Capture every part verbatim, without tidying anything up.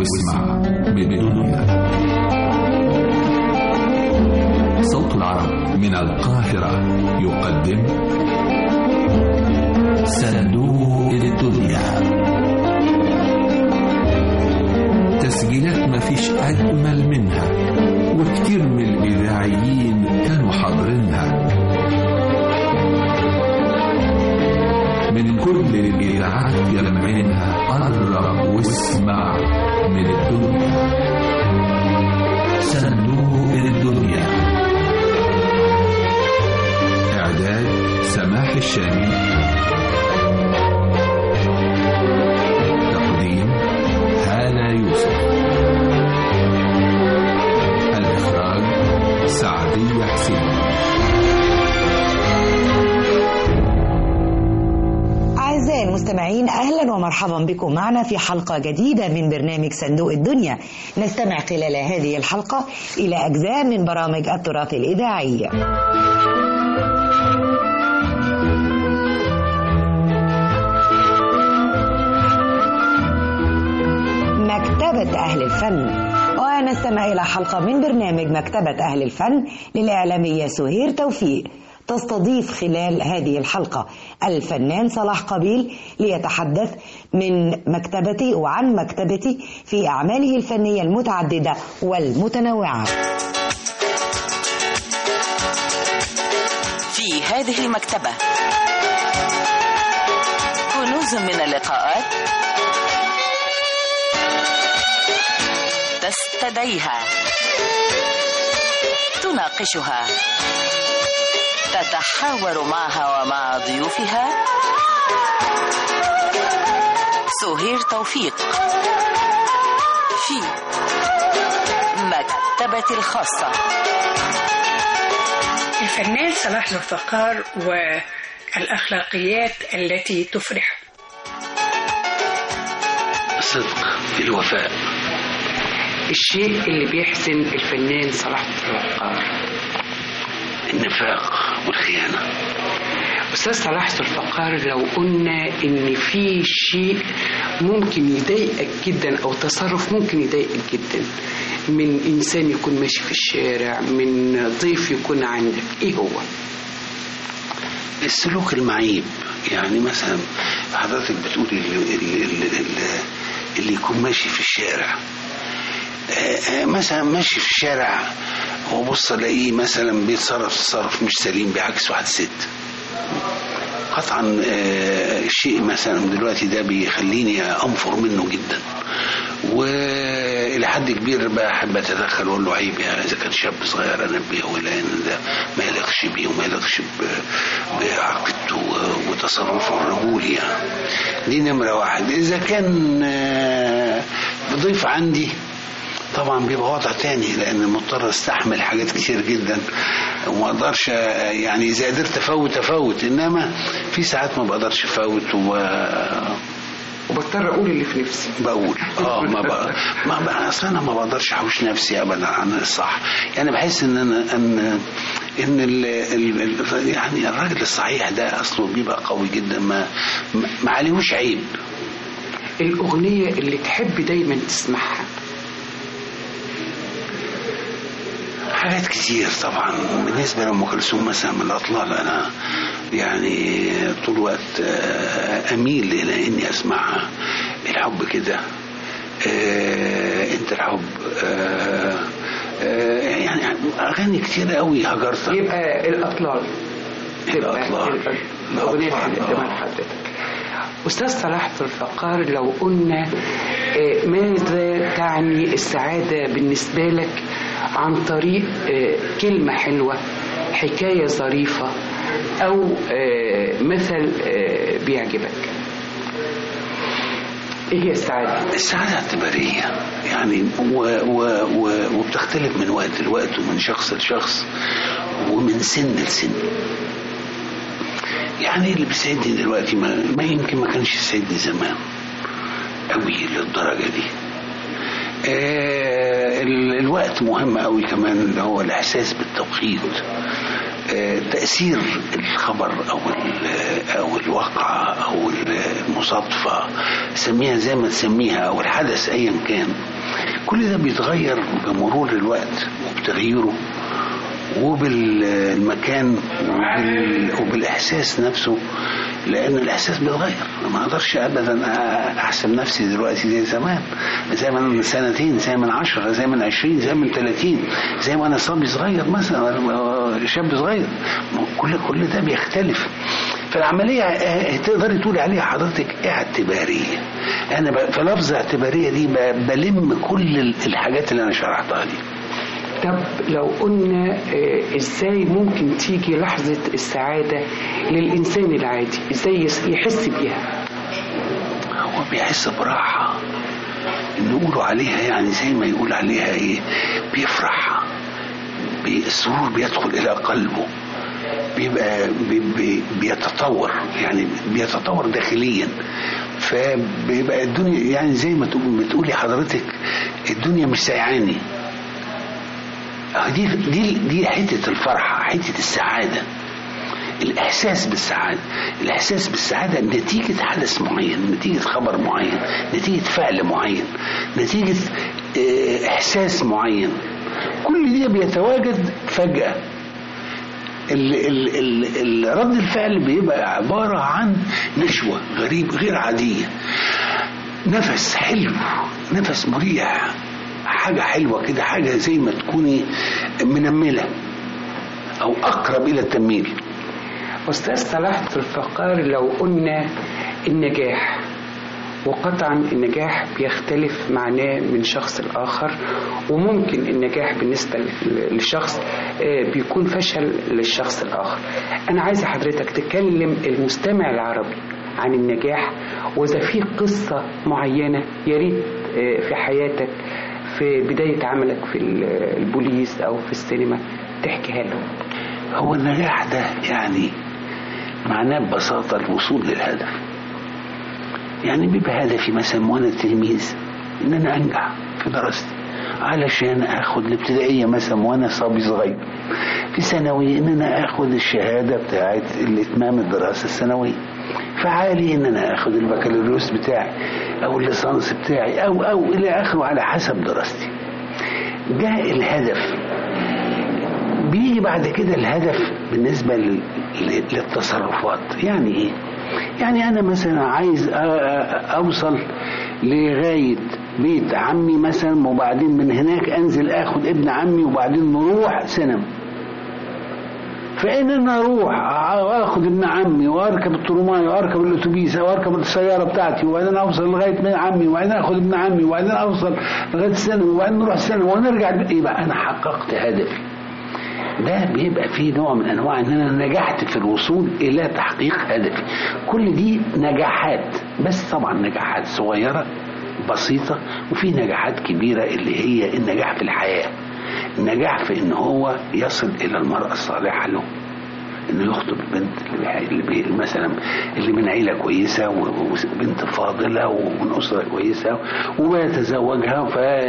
واسمع من الدنيا. صوت العرب من القاهرة يقدم صندوق الدنيا. تسجيلات مفيش أجمل منها، وكتير من الإذاعيين كانوا حاضرينها من كل الإذاعات يلمعينها. قرب واسمع من الدنيا. صندوق الدنيا. إعداد سماح الشامي. تقديم هالة يوسف. الإخراج سعدية حسين. أعزائي المستمعين، أهلا ومرحبا بكم معنا في حلقة جديدة من برنامج صندوق الدنيا. نستمع خلال هذه الحلقة إلى أجزاء من برامج التراث الإذاعي. مكتبة أهل الفن، ونستمع إلى حلقة من برنامج مكتبة أهل الفن للإعلامية سهير توفيق. تستضيف خلال هذه الحلقة الفنان صلاح قابيل ليتحدث من مكتبتي وعن مكتبتي في أعماله الفنية المتعددة والمتنوعة. في هذه المكتبة كنوز من اللقاءات تستدعيها، تناقشها، تتحاور معها ومع ضيوفها. سهير توفيق في مكتبة الخاصة. الفنان صلاح ذو الفقار والأخلاقيات التي تفرح. الصدق، الوفاء. الشيء اللي بيحزن الفنان صلاح ذو الفقار النفاق والخيانة. أستاذ صلاح ذو الفقار، لو قلنا إن في شيء ممكن يضايقك جدا أو تصرف ممكن يضايقك جدا من إنسان يكون ماشي في الشارع، من ضيف يكون عندك، إيه هو؟ السلوك المعيب. يعني مثلا حضرتك بتقولي اللي, اللي, اللي يكون ماشي في الشارع، مثلا ماشي في الشارع وبص الاقيه مثلا بيتصرف تصرف مش سليم بيعكس واحد ست. قطعا الشيء مثلا دلوقتي ده بيخليني انفر منه جدا، والى حد كبير بحب اتدخل واقول له عيب، يعني اذا كان شاب صغير انبهه الى ان ده ما يليقش بيه وما يليقش بعقيدته وتصرفه الرجولي. يعني دي نمره واحد. اذا كان بضيف عندي طبعا بيبقى وضع تاني، لان مضطر استحمل حاجات كتير جدا وما اقدرش، يعني اذا قدرت افوت افوت، انما في ساعات ما بقدرش افوت و وبضطر اقول اللي في نفسي. بقول اه ما بقى ما بقى اصلا انا ما بقدرش احوش نفسي ابدا عن الصح. يعني بحس ان انا ان ان ال ال يعني الراجل الصحيح ده اصله بيبقى قوي جدا، ما ما عليهوش عيب. الاغنيه اللي تحب دايما تسمعها؟ حاجات كتير طبعا. بالنسبة لأم كلثوم مثلا من الأطلال، أنا يعني طول الوقت أميل إلى إني أسمعها. الحب كده، أنت الحب، يعني أغاني كتير قوي هجرتها. يبقى الأطلال. الأطلال الأغنية اللي قدام حضرتك. أستاذ صلاح ذو الفقار، لو قلنا ماذا تعني السعادة بالنسبة لك عن طريق كلمة حلوة، حكاية ظريفة، أو مثل بيعجبك، إيه هي السعادة؟ السعادة اعتبارية يعني، و و و وبتختلف من وقت لوقت ومن شخص لشخص ومن سن لسن. يعني اللي بيسعدني دلوقتي ما, ما يمكن ما كانش يسعدني زمان قوي للدرجة دي. آه الوقت مهم قوي كمان، اللي هو الإحساس بالتوقيت. آه تأثير الخبر أو أو الواقعة أو المصادفة، سميها زي ما تسميها، أو الحدث أيا كان، كل ده بيتغير بمرور الوقت وبتغييره وبالمكان وبال... وبالإحساس نفسه، لأن الإحساس بيتغير. ما أقدرش أبدا أحسب نفسي دلوقتي زي زمان، زي من سنتين، زي من عشرة، زي من عشرين، زي من ثلاثين، زي ما أنا صبي صغير مثلا، شاب صغير. كل كل ده بيختلف. فالعملية تقدري تقولي عليها حضرتك اعتبارية. أنا في لفظ اعتبارية دي بلم كل الحاجات اللي أنا شرحتها دي. طب لو قلنا ازاي ممكن تيجي لحظة السعادة للإنسان العادي، ازاي يحس بيها؟ هو بيحس براحة، نقولوا عليها يعني زي ما يقول عليها ايه، بيفرح، السرور بيدخل إلى قلبه، بيبقى بي بي بيتطور، يعني بيتطور داخليا. فبيبقى الدنيا يعني زي ما بتقولي حضرتك الدنيا مش سايعاني. دي دي دي حته الفرحه، حته السعاده، الاحساس بالسعاده. الاحساس بالسعاده نتيجه حدث معين، نتيجه خبر معين، نتيجه فعل معين، نتيجه احساس معين. كل دي بيتواجد فجاه. ال ال ال رد الفعل بيبقى عباره عن نشوه غريب غير عاديه، نفس حلو، نفس مريح، حاجة حلوة كده، حاجة زي ما تكوني منملة أو أقرب إلى التميل. أستاذ صلاح الفقار، لو قلنا النجاح، وقطعا النجاح بيختلف معناه من شخص لآخر، وممكن النجاح بالنسبة للشخص بيكون فشل للشخص الآخر. أنا عايزة حضرتك تكلم المستمع العربي عن النجاح، وإذا في قصة معينة يا ريت في حياتك في بداية عملك في البوليس أو في السينما تحكيها له. هو النجاح ده يعني معناه ببساطة الوصول للهدف. يعني بيبقى هدفي مثلا وأنا تلميذ إن أنا أنجح في دراستي، علشان أخد الابتدائية مثلا وأنا صبي صغير. في ثانوي إن أنا أخد الشهادة بتاعت الإتمام الدراسة الثانوية. فعالي إن أنا أخد البكالوريوس بتاعي أو الليسانس بتاعي أو أو إلى آخره على حسب دراستي. جاء الهدف، بيجي بعد كده الهدف بالنسبة للتصرفات. يعني إيه؟ يعني أنا مثلا عايز أوصل لغاية بيت عمي مثلا، وبعدين من هناك أنزل أخد ابن عمي وبعدين نروح سينما. فإن أنا أروح أخذ ابن عمي وأركب الترماي وأركب الأتوبيس وأركب السيارة بتاعتي، وبعدين أوصل لغاية ابن عمي، وبعدين أخذ ابن عمي، وبعدين أوصل لغاية السينما، وبعدين نروح السينما ونرجع، يبقى أنا حققت هدفي. ده بيبقى فيه نوع من أنواع إن أنا نجحت في الوصول إلى تحقيق هدفي. كل دي نجاحات، بس طبعا نجاحات صغيرة بسيطة، وفي نجاحات كبيرة اللي هي النجاح في الحياة. النجاح في ان هو يصل الى المرأة الصالحة له، انه يخطب البنت اللي بي مثلا اللي من عيلة كويسة وبنت فاضلة ومن أسرة كويسة، ويتزوجها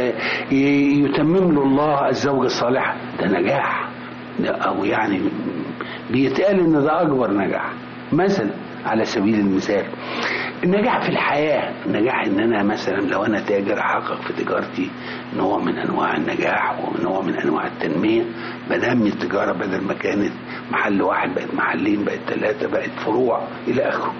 فيتمم له الله الزوجة الصالحة. ده نجاح، او يعني بيتقال ان ده اكبر نجاح. مثلا على سبيل المثال النجاح في الحياة، النجاح ان انا مثلا لو انا تاجر احقق في تجارتي نوع من انواع النجاح ونوع من انواع التنمية. بنمي التجارة بدل ما كانت محل واحد بقت محلين، بقت ثلاثة، بقت فروع الى اخره.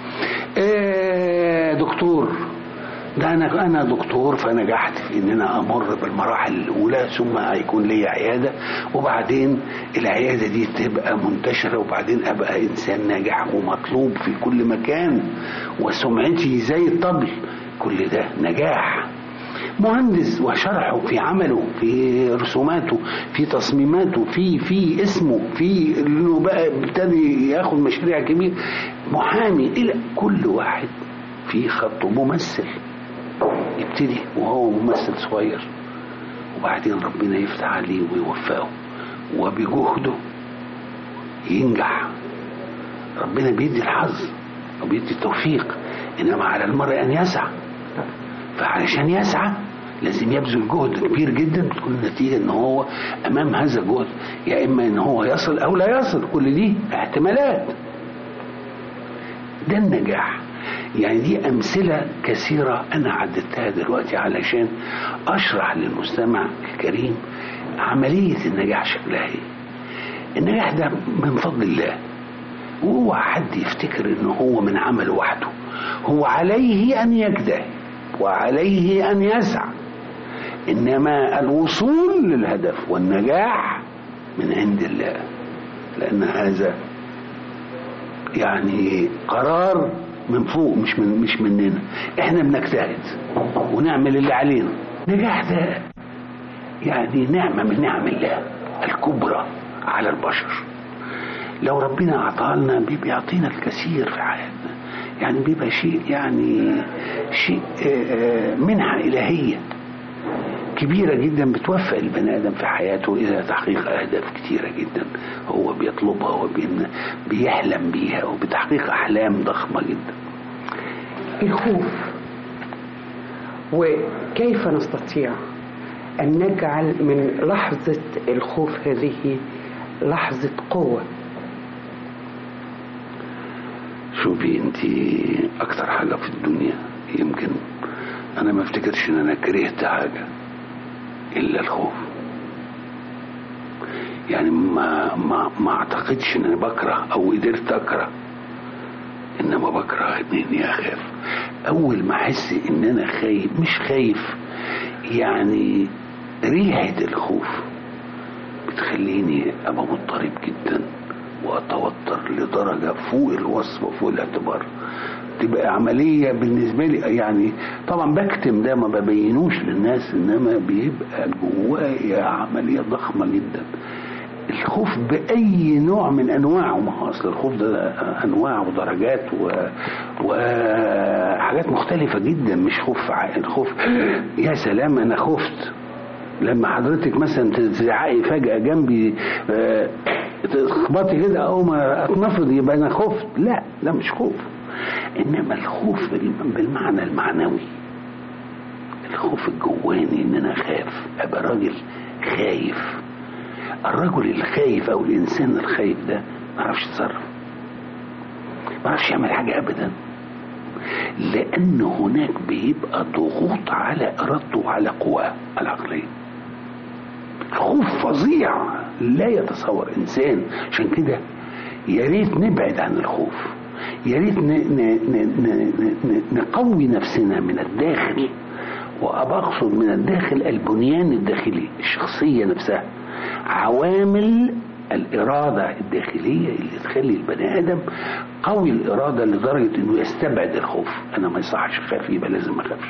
إيه دكتور، ده انا انا دكتور، فنجحت في ان انا امر بالمراحل الاولى، ثم هيكون لي عياده، وبعدين العياده دي تبقى منتشره، وبعدين ابقى انسان ناجح ومطلوب في كل مكان، وسمعتي زي الطبل. كل ده نجاح. مهندس وشرحه في عمله، في رسوماته، في تصميماته، في في اسمه، في انه بقى ابتدي ياخد مشاريع كبيره. محامي، الى كل واحد في خطه. ممثل يبتدي وهو ممثل صغير، وبعدين ربنا يفتح عليه ويوفقه، وبجهده ينجح. ربنا بيدي الحظ وبيدي التوفيق، انما على المرء ان يسعى. فعشان يسعى لازم يبذل جهد كبير جدا، تكون النتيجة ان هو امام هذا الجهد يا اما ان هو يصل او لا يصل. كل دي احتمالات. ده النجاح. يعني دي أمثلة كثيرة أنا عددتها دلوقتي علشان أشرح للمستمع الكريم عملية النجاح شكلها ايه. النجاح ده من فضل الله، وهو حد يفتكر إنه هو من عمل وحده. هو عليه أن يجتهد وعليه أن يسعى، إنما الوصول للهدف والنجاح من عند الله، لأن هذا يعني قرار من فوق، مش من مش مننا. احنا بنجتهد ونعمل اللي علينا. النجاح ده يعني نعمة من نعم الله الكبرى على البشر. لو ربنا أعطاه لنا بيعطينا الكثير في حياتنا، يعني بيبقى شيء يعني شيء منحة إلهية كبيرة جدا بتوفق البني آدم في حياته إلى تحقيق أهداف كتيرة جدا هو بيطلبها وبيحلم بيها، وبتحقيق أحلام ضخمة جدا. الخوف، وكيف نستطيع أن نجعل من لحظة الخوف هذه لحظة قوة؟ شوفي انت، اكتر حاجة في الدنيا يمكن انا ما افتكرش ان انا كرهت حاجة الا الخوف. يعني ما ما ما اعتقدش ان انا بكره او قدرت اكره، انما بكره اني اخاف. اول ما احس ان انا خايف، مش خايف يعني ريحة الخوف بتخليني ابقى مضطرب جدا واتوتر لدرجة فوق الوصف وفوق الاعتبار. تبقى عملية بالنسبة لي، يعني طبعا بكتم ده ما ببينوش للناس، انما بيبقى جوايا عملية ضخمة جدا. الخوف بأي نوع من أنواعه، ما هو أصل الخوف ده أنواع ودرجات وحاجات مختلفة جدا، مش خوف الخوف يا سلام أنا خفت لما حضرتك مثلا تزعقي فجأة جنبي تخبطي كده أو ما أتنفض يبقى أنا خفت. لا، ده مش خوف، إنما الخوف بالمعنى المعنوي، الخوف الجواني إن أنا خاف، أبقى راجل خايف. الرجل الخايف او الانسان الخايف ده ما يعرفش يتصرف، ما يعرفش يعمل حاجه ابدا، لان هناك بيبقى ضغوط على ارادته وعلى قواه العقليه. خوف فظيع لا يتصور انسان. عشان كده يا ريت نبعد عن الخوف، يا ريت نقوي نفسنا من الداخل، وأقصد من الداخل البنيان الداخلي، الشخصيه نفسها، عوامل الإرادة الداخلية اللي تخلي البني آدم قوي الإرادة لدرجة إنه يستبعد الخوف. أنا ما يصحش أخاف، يبقى لازم ما أخافش.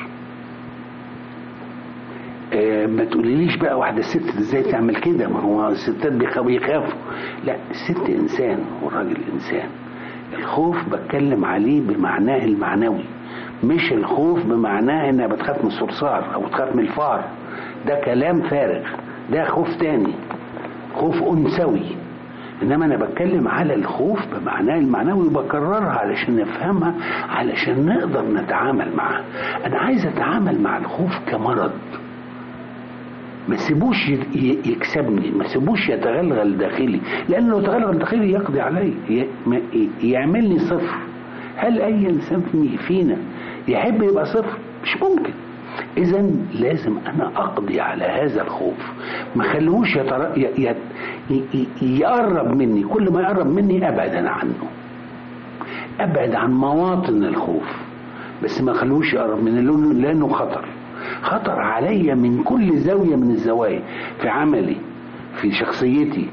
أه ما تقوليليش بقى واحدة ست إزاي تعمل كده، ما هو الستات بيخافوا. لا، الست إنسان والراجل إنسان. الخوف بتكلم عليه بمعناه المعنوي، مش الخوف بمعناه إنها بتخاف من الصرصار أو بتخاف من الفار. ده كلام فارغ، ده خوف تاني، خوف أنثوي. إنما أنا بتكلم على الخوف بمعناه المعنوي، وبكررها علشان نفهمها، علشان نقدر نتعامل معها. أنا عايز أتعامل مع الخوف كمرض، ما سيبوش يكسبني، ما سيبوش يتغلغل داخلي، لأنه لو تغلغل داخلي يقضي علي، يعملني صفر. هل أي إنسان فينا يحب يبقى صفر؟ مش ممكن. إذا لازم أنا أقضي على هذا الخوف، ما خلوش يتر... ي... ي... يقرب مني. كل ما يقرب مني أبعد أنا عنه، أبعد عن مواطن الخوف، بس ما خلوش يقرب مني لأنه خطر. خطر عليا من كل زاوية من الزوايا، في عملي، في شخصيتي،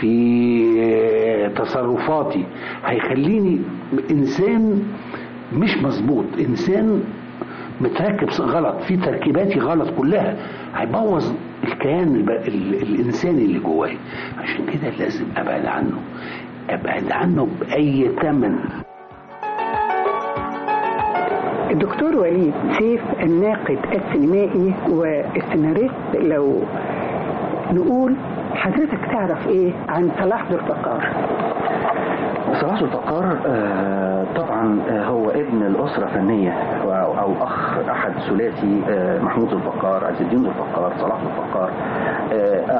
في تصرفاتي. هيخليني إنسان مش مظبوط، إنسان متركب غلط، في تركيباتي غلط كلها، هيبوظ الكيان الإنساني اللي جواي. عشان كده لازم أبعد عنه، أبعد عنه بأي ثمن. الدكتور وليد سيف، الناقد السينمائي والسيناريست، لو نقول حضرتك تعرف ايه عن صلاح ذو الفقار؟ صلاح ذو الفقار طبعا هو ابن الأسرة فنية، أو أخ أحد ثلاثي محمود ذو الفقار، عز الدين ذو الفقار، صلاح ذو الفقار.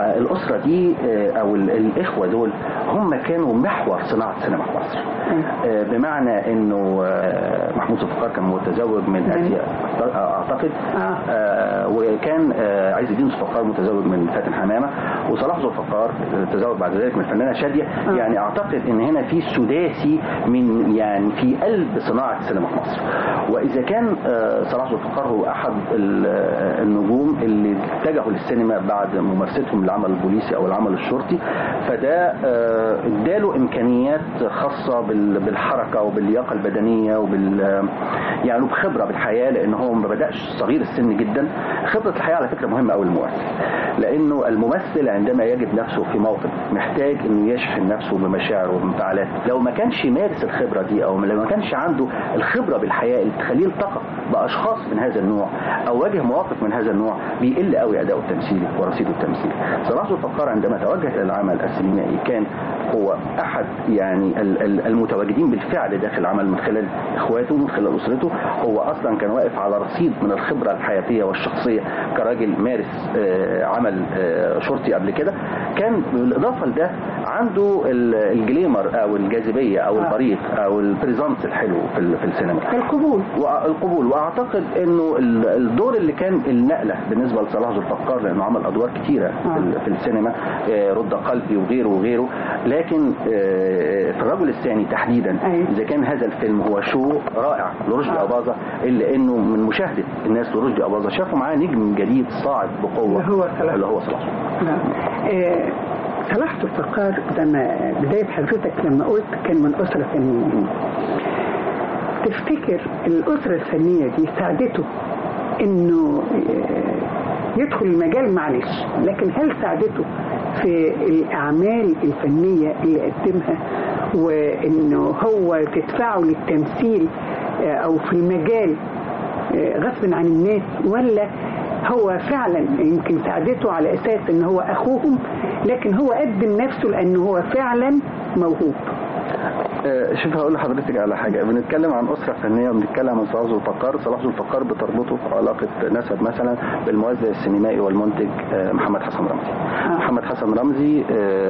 الأسرة دي أو الإخوة دول هم كانوا محور صناعة السينما في مصر. بمعنى إنه محمود الفقار كان متزوج من آسيا أعتقد، وكان عز الدين الفقار متزوج من فاتن حمامة، وصلاح ذو الفقار تزوج بعد ذلك من الفنانة شادية. يعني أعتقد إن هنا في سداسي من يعني في قلب صناعة السينما في مصر. وإذا كان صلاح ذو الفقار هو أحد النجوم اللي اتجهوا للسينما بعد ممارستهم للعمل البوليسي أو العمل الشرطي، فده اداله إمكانيات خاصة بالحركة وباللياقة البدنية وبال يعني بخبرة بالحياة، لأنه هو ما بدأش صغير السن جدا. خبرة الحياة على فكرة مهمة أوي للممثل، لأنه الممثل عندما يجد نفسه في موقف محتاج إنه يشحن نفسه بمشاعره وبانفعالاته، لو ما كانش يمارس الخبرة دي أو لو ما كانش عنده الخبرة بالحياة اللي تخليه يلتقط بأشخاص من هذا النوع أو واجه مواقف من هذا النوع، بيقل قوي أداؤه التمثيلي ورصيده التمثيلي. صلاح ذو الفقار عندما توجه إلى العمل السينمائي كان هو أحد يعني المتواجدين بالفعل داخل العمل من خلال إخواته ومن خلال أسرته. هو أصلا كان واقف على رصيد من الخبرة الحياتية والشخصية كراجل مارس عمل شرطي قبل كده. كان بالإضافة لده عنده الجليمر أو الجاذبية أو البريق أو البريزانس الحلو في في السينما، القبول والقبول وأعتقد إنه الدور اللي كان النقلة بالنسبة لصلاح ذو الفقار، لأنه عمل أدوار كتيرة في السينما، رد قلبي وغيره وغيره، لكن في الرجل الثاني تحديدا إذا كان هذا الفيلم هو شو رائع لرشدي أباظة، إلا إنه من مشاهدة الناس لرشدي أباظة شافوا معاه نجم جديد صاعد بقوة اللي هو صلاح اللي هو صلاح صلاح ذو الفقار. ده ما بداية حضرتك لما قلت كان من أسرة فنية، تفتكر الأسرة الفنية دي ساعدته إنه يدخل المجال؟ معلش، لكن هل ساعدته في الأعمال الفنية اللي قدمها وإنه هو تدفعه للتمثيل أو في المجال غصب عن الناس، ولا هو فعلا يمكن ساعدته على أساس إن هو أخوهم لكن هو قدم نفسه لأنه هو فعلا موهوب؟ شوف هقول لحضرتك على حاجة. بنتكلم عن أسرة فنية وبنتكلم عن صلاح ذو الفقار. صلاح ذو الفقار بتربطه علاقة نسب مثلا بالموزع السينمائي والمنتج محمد حسن رمزي. آه. محمد حسن رمزي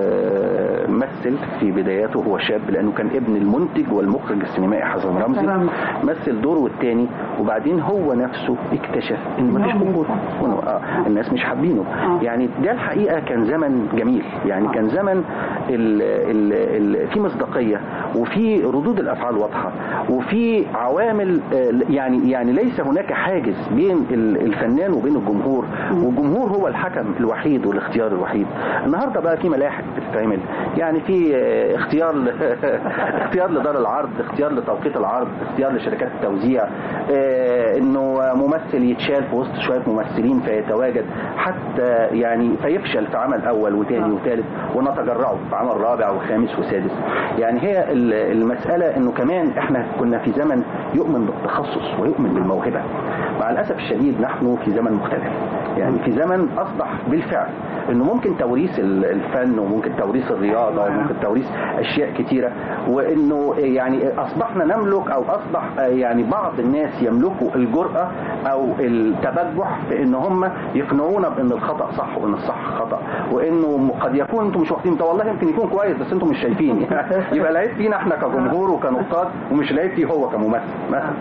مثل في بداياته هو شاب، لأنه كان ابن المنتج والمخرج السينمائي حسن رمزي. آه. مثل دوره الثاني، وبعدين هو نفسه اكتشف إن مفيش قبول، الناس مش حابينه. آه. يعني ده الحقيقة كان زمن جميل، يعني آه. كان زمن ال ال ال في مصداقية وفي ردود الافعال واضحه وفي عوامل، يعني يعني ليس هناك حاجز بين الفنان وبين الجمهور، والجمهور هو الحكم الوحيد والاختيار الوحيد. النهارده بقى في ملاحق بتتعمل، يعني في اختيار ل... اختيار لدار العرض، اختيار لتوقيت العرض، اختيار لشركات التوزيع، اه انه ممثل يتشال في وسط شويه ممثلين فيتواجد حتى يعني فيفشل في عمل اول وثاني وثالث ونتجرعه في عمل رابع وخامس وسادس. يعني هي المسألة انه كمان احنا كنا في زمن يؤمن بالتخصص ويؤمن بالموهبة. مع الأسف الشديد نحن في زمن مختلف، يعني في زمن أصبح بالفعل انه ممكن توريث الفن وممكن توريث الرياضة وممكن توريث اشياء كتيرة، وانه يعني اصبحنا نملك او اصبح يعني بعض الناس يملكوا الجرأة او التبجح في ان هم يقنعونا بان الخطأ صح وان الصح خطأ، وانه قد يكون انتم مش واخدين، والله يمكن يكون كويس بس انتم مش شايفين. يبقى العيب فينا احنا كجمهور وكنقاد، ومش العيب فيه هو كممثل مثلا.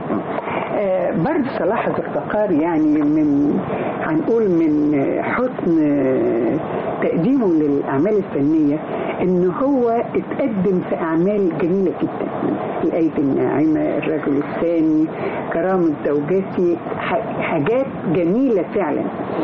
آه برضه صلاح ذو الفقار يعني من هنقول من حسن تقديمه للأعمال الفنية إنه هو اتقدم في أعمال جميلة جدا، الأيدي الناعمة، الرجل الثاني، كرامة زوجتي، حاجات جميلة فعلا.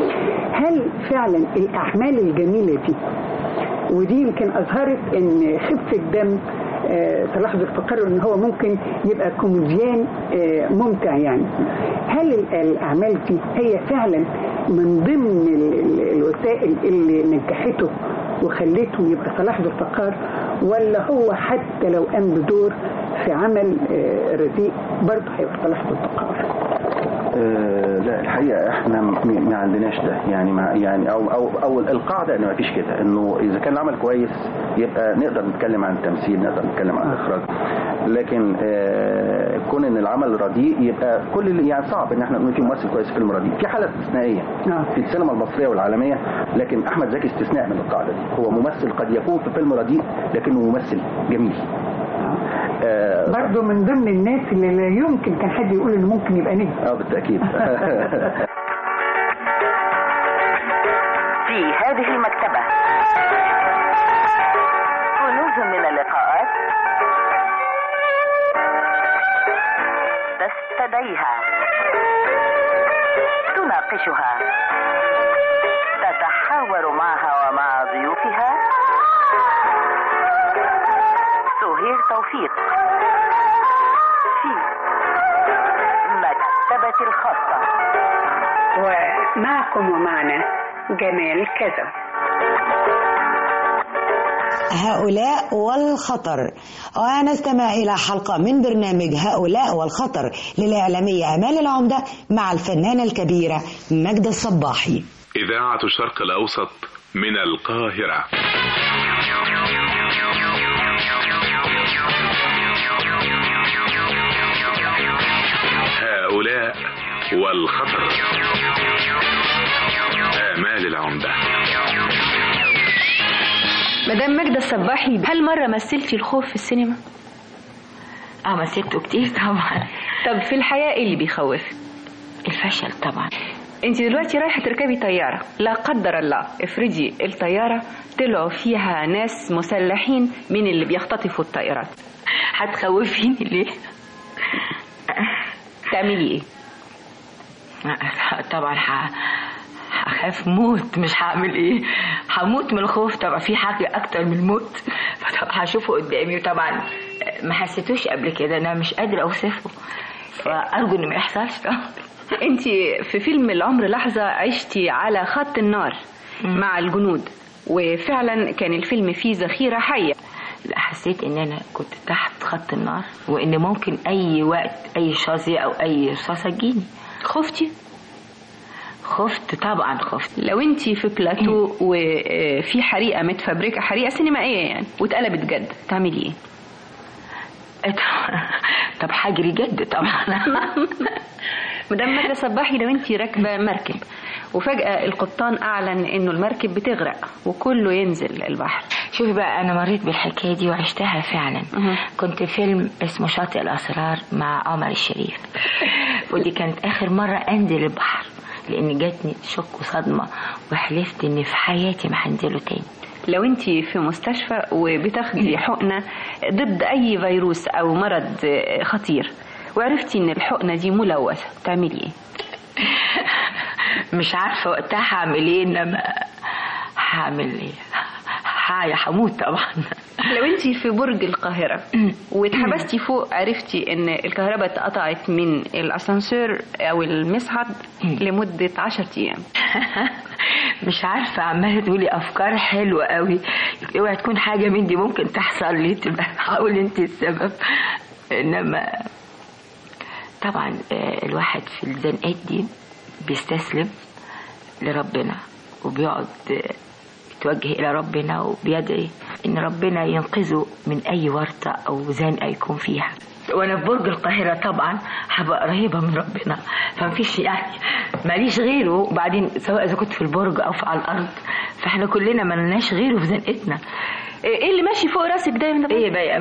هل فعلا الأعمال الجميلة دي ودي يمكن أظهرت إن خفة دم صلاح ذو الفقار ان هو ممكن يبقى كوميديان ممتع، يعني هل الأعمال دي هي فعلا من ضمن الوسائل اللي نجحته وخليته يبقى صلاح ذو الفقار، ولا هو حتى لو قام بدور في عمل رديء برضه هيبقى صلاح ذو الفقار؟ أه لا الحقيقه احنا م- ما عندناش ده يعني ما يعني او او او القاعده انه ما فيش كده، انه اذا كان العمل كويس يبقى نقدر نتكلم عن التمثيل، نقدر نتكلم عن الاخراج، لكن أه كون ان العمل رديء يبقى كل اللي يعني صعب ان احنا نقول في ممثل كويس في فيلم رديء. في حاله استثنائيه في السينما المصريه والعالميه، لكن احمد زكي استثناء من القاعده دي. هو ممثل قد يكون في فيلم رديء لكنه ممثل جميل. آه برضه من ضمن الناس اللي لا يمكن كان حد يقول انه ممكن يبقى نجم. اه بالتاكيد. في هذه المكتبة كنوز من اللقاءات تستدعيها، تناقشها، تتحاور معها ومع ضيوفها سهير توفيق في مكتبة الخاصة. ومعكم ومعنا جمال كذا. هؤلاء والخطر، ونستمع إلى حلقة من برنامج هؤلاء والخطر للإعلامية آمال العمدة مع الفنانة الكبيرة ماجدة الصباحي. إذاعة الشرق الأوسط من القاهرة. هؤلاء والخطر، آمال العمدة. مدام ماجدة الصباحي، هل مرة مثلتي الخوف في السينما؟ اه مثلته كتير طبعا. طب في الحياة ايه اللي بيخوفك؟ الفشل طبعا. انت دلوقتي رايحة تركبي طيارة، لا قدر الله افرضي الطيارة طلعوا فيها ناس مسلحين من اللي بيختطفوا الطائرات، هتخوفيني ليه؟ تعملي ايه؟ طبعا ح... هخاف موت، مش هعمل ايه، هموت من الخوف طبعا. في حاجة اكتر من الموت فطبعا هشوفه قدامي، وطبعا ما حسيتوش قبل كده، انا مش قادرة اوصفه، فارجو انه ما يحصلش طبعا. انت في فيلم العمر لحظة عشتي على خط النار م. مع الجنود، وفعلا كان الفيلم فيه ذخيرة حية. لا حسيت ان انا كنت تحت خط النار، وان ممكن اي وقت اي شظية او اي رصاصة تجيني. خفتي؟ خفت طبعا خفت. لو انتي في بلاتو وفي حريقة متفبركة، حريقة سينمائية يعني، واتقلبت جد، تعملي ايه؟ طب هجري جد طبعا. مدام ماجدة صباحي، لو انتي راكبة مركب وفجأة القبطان اعلن انه المركب بتغرق وكله ينزل البحر، شوفي بقى انا مريت بالحكاية دي وعشتها فعلا. كنت فيلم اسمه شاطئ الاسرار مع عمر الشريف، ودي كانت اخر مرة انزل البحر لان جاتني شك وصدمة، وحلفت ان في حياتي ما هنزله تاني. لو انتي في مستشفى وبتاخدي حقنة ضد اي فيروس او مرض خطير، وعرفتي ان الحقنة دي ملوثة، تعملي ايه؟ مش عارفة وقتها هعمل ايه، انما هعمل ايه، حاجة هموت طبعا. لو انتي في برج القاهرة واتحبستي فوق، عرفتي ان الكهرباء اتقطعت من الاسانسير او المصعد لمدة عشرة ايام، مش عارفة، عمالة تقولي افكار حلوة قوي، اوعي تكون حاجة من دي ممكن تحصل لي، تبقى حاول انت السبب. انما طبعا الواحد في الزنقات دي بيستسلم لربنا، وبيقعد يتوجه الى ربنا وبيدعي ان ربنا ينقذه من اي ورطة او زنقة يكون فيها. وانا في برج القاهرة طبعا هبقى قريبة من ربنا، فمفيش يعني ماليش غيره. وبعدين سواء اذا كنت في البرج او على الارض، فاحنا كلنا ما لناش غيره في زنقتنا. ايه اللي ماشي فوق راسك دايما؟ ايه بقى؟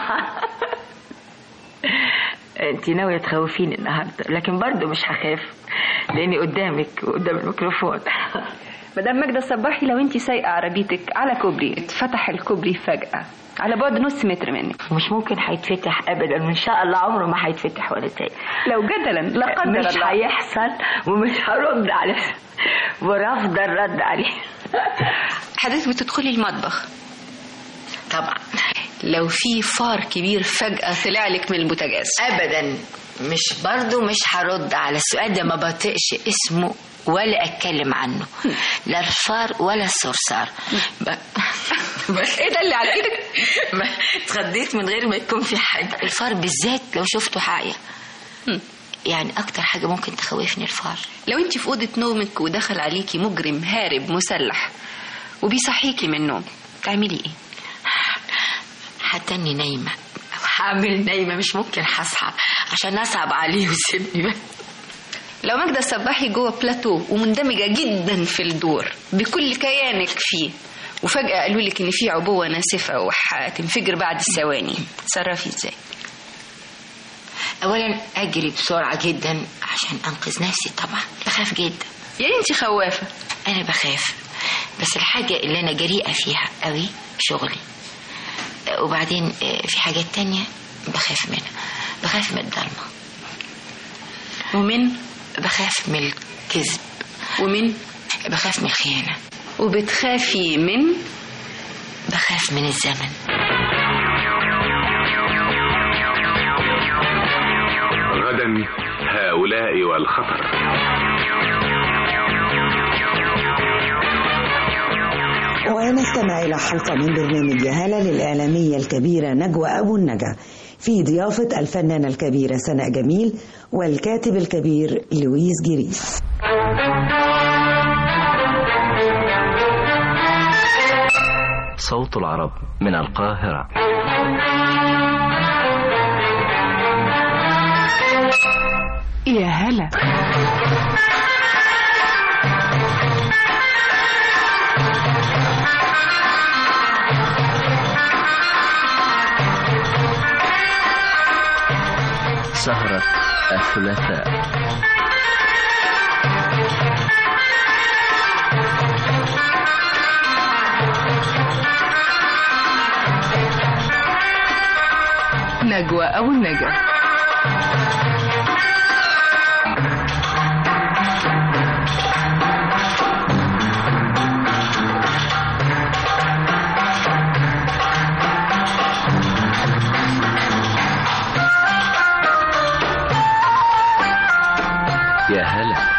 انتي ناوية تخوفيني النهاردة، لكن برضو مش هخاف لاني قدامك وقدام الميكروفون. مدام ماجدة الصباحي، لو انتي سايقة عربيتك على كوبري، اتفتح الكوبري فجأة على بعد نص متر منك، مش ممكن هيتفتح ابدا، وان شاء الله عمره ما هيتفتح ولا تاني. لو جدلا لا قدر الله مش هيحصل، ومش هرد عليه، ورافضه الرد عليه. حضرتك بتدخلي المطبخ طبعا، لو في فار كبير فجأة طلع لك من البوتاجاز، ابدا مش برضو مش هرد على السؤال ده، ما بطيقش اسمه ولا اتكلم عنه، لا الفار ولا الصرصار. ايه ده اللي على ايدك؟ اتخضيت من غير ما يكون في حاجه. الفار بالذات لو شفته حاجه يعني اكتر حاجة ممكن تخوفني الفار. لو انت في اوضه نومك ودخل عليكي مجرم هارب مسلح وبيصحيكي من النوم تعملي ايه؟ حتى اني نايمة هعمل نايمة، مش ممكن هصحى عشان اصعب عليه ويسيبني بقى. لو ماجدة الصباحي جوه بلاتو ومندمجة جدا في الدور بكل كيانك فيه وفجأة قالوا لك ان في عبوة ناسفة وهتنفجر بعد ثواني، تصرفي ازاي؟ اولا اجري بسرعة جدا عشان انقذ نفسي، طبعا بخاف جدا. يعني انت خوافة؟ انا بخاف، بس الحاجة اللي انا جريئة فيها قوي شغلي، وبعدين في حاجات تانية بخاف منها. بخاف من الضلمة، ومن بخاف من الكذب، ومن بخاف من الخيانة، وبتخافي من بخاف من الزمن. غدا هؤلاء والخطر. ونستمع إلى حلقة من برنامج يهالة للإعلامية الكبيرة نجوى أبو النجا في ضيافة الفنانة الكبيرة سناء جميل والكاتب الكبير لويس جريس. صوت العرب من القاهرة. يا هلا. سهرة الثلاثاء. نجوى أبو النجا. يا هلا.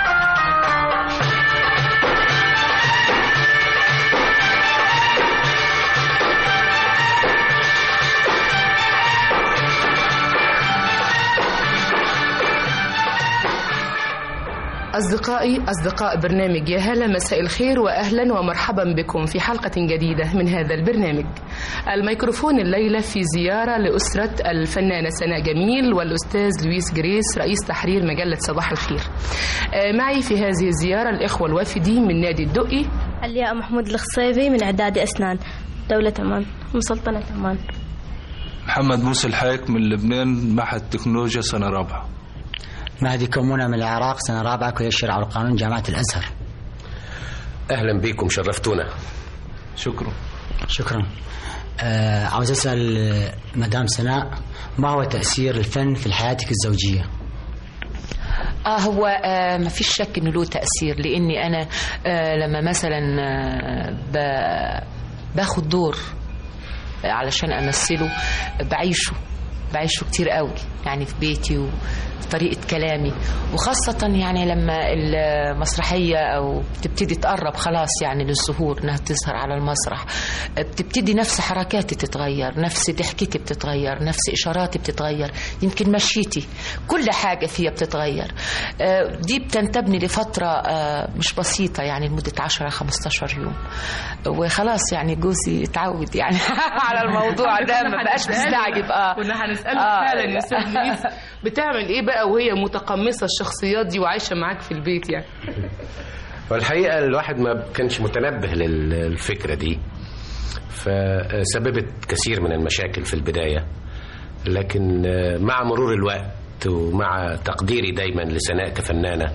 أصدقائي أصدقاء برنامج يا هلا، مساء الخير وأهلا ومرحبا بكم في حلقة جديدة من هذا البرنامج. الميكروفون الليلة في زيارة لأسرة الفنانة سناء جميل والأستاذ لويس جريس رئيس تحرير مجلة صباح الخير. معي في هذه الزيارة الإخوة الوافدين من نادي الدقي: الياء محمود الخصيبي من إعداد أسنان دولة عمان من سلطنة عمان. محمد موسى الحايك من لبنان معهد تكنولوجيا سنة رابعة. مهدي كمونة من العراق سنة رابعة كلية الشرع والقانون جامعة الأزهر. أهلا بكم، شرفتونا. شكرا. شكرا. آه عاوز أسأل مدام سناء، ما هو تأثير الفن في حياتك الزوجية؟ آه هو آه ما فيش شك إنه له تأثير، لأني أنا آه لما مثلا آه باخد دور علشان أمثله بعيشه بعيشه كتير قوي، يعني في بيتي وفي طريقة كلامي، وخاصة يعني لما المسرحية أو بتبتدي تقرب خلاص يعني للظهور إنها تظهر على المسرح، بتبتدي نفس حركاتي تتغير، نفس ضحكتي بتتغير، نفس إشاراتي بتتغير، يمكن مشيتي، كل حاجة فيها بتتغير. دي بتنتبني لفترة مش بسيطة، يعني لمدة عشرة خمستاشر يوم، وخلاص يعني جوزي اتعود يعني على الموضوع ده، ما بقاش مستعجب. اه كنا هنسألك آه فعلا يا أستاذ لويس، بتعمل إيه بقى وهي متقمصة الشخصيات دي وعايشة معاك في البيت يعني؟ والحقيقة الواحد ما كانش متنبه للفكرة دي، فسببت كثير من المشاكل في البداية، لكن مع مرور الوقت ومع تقديري دايما لسناء كفنانة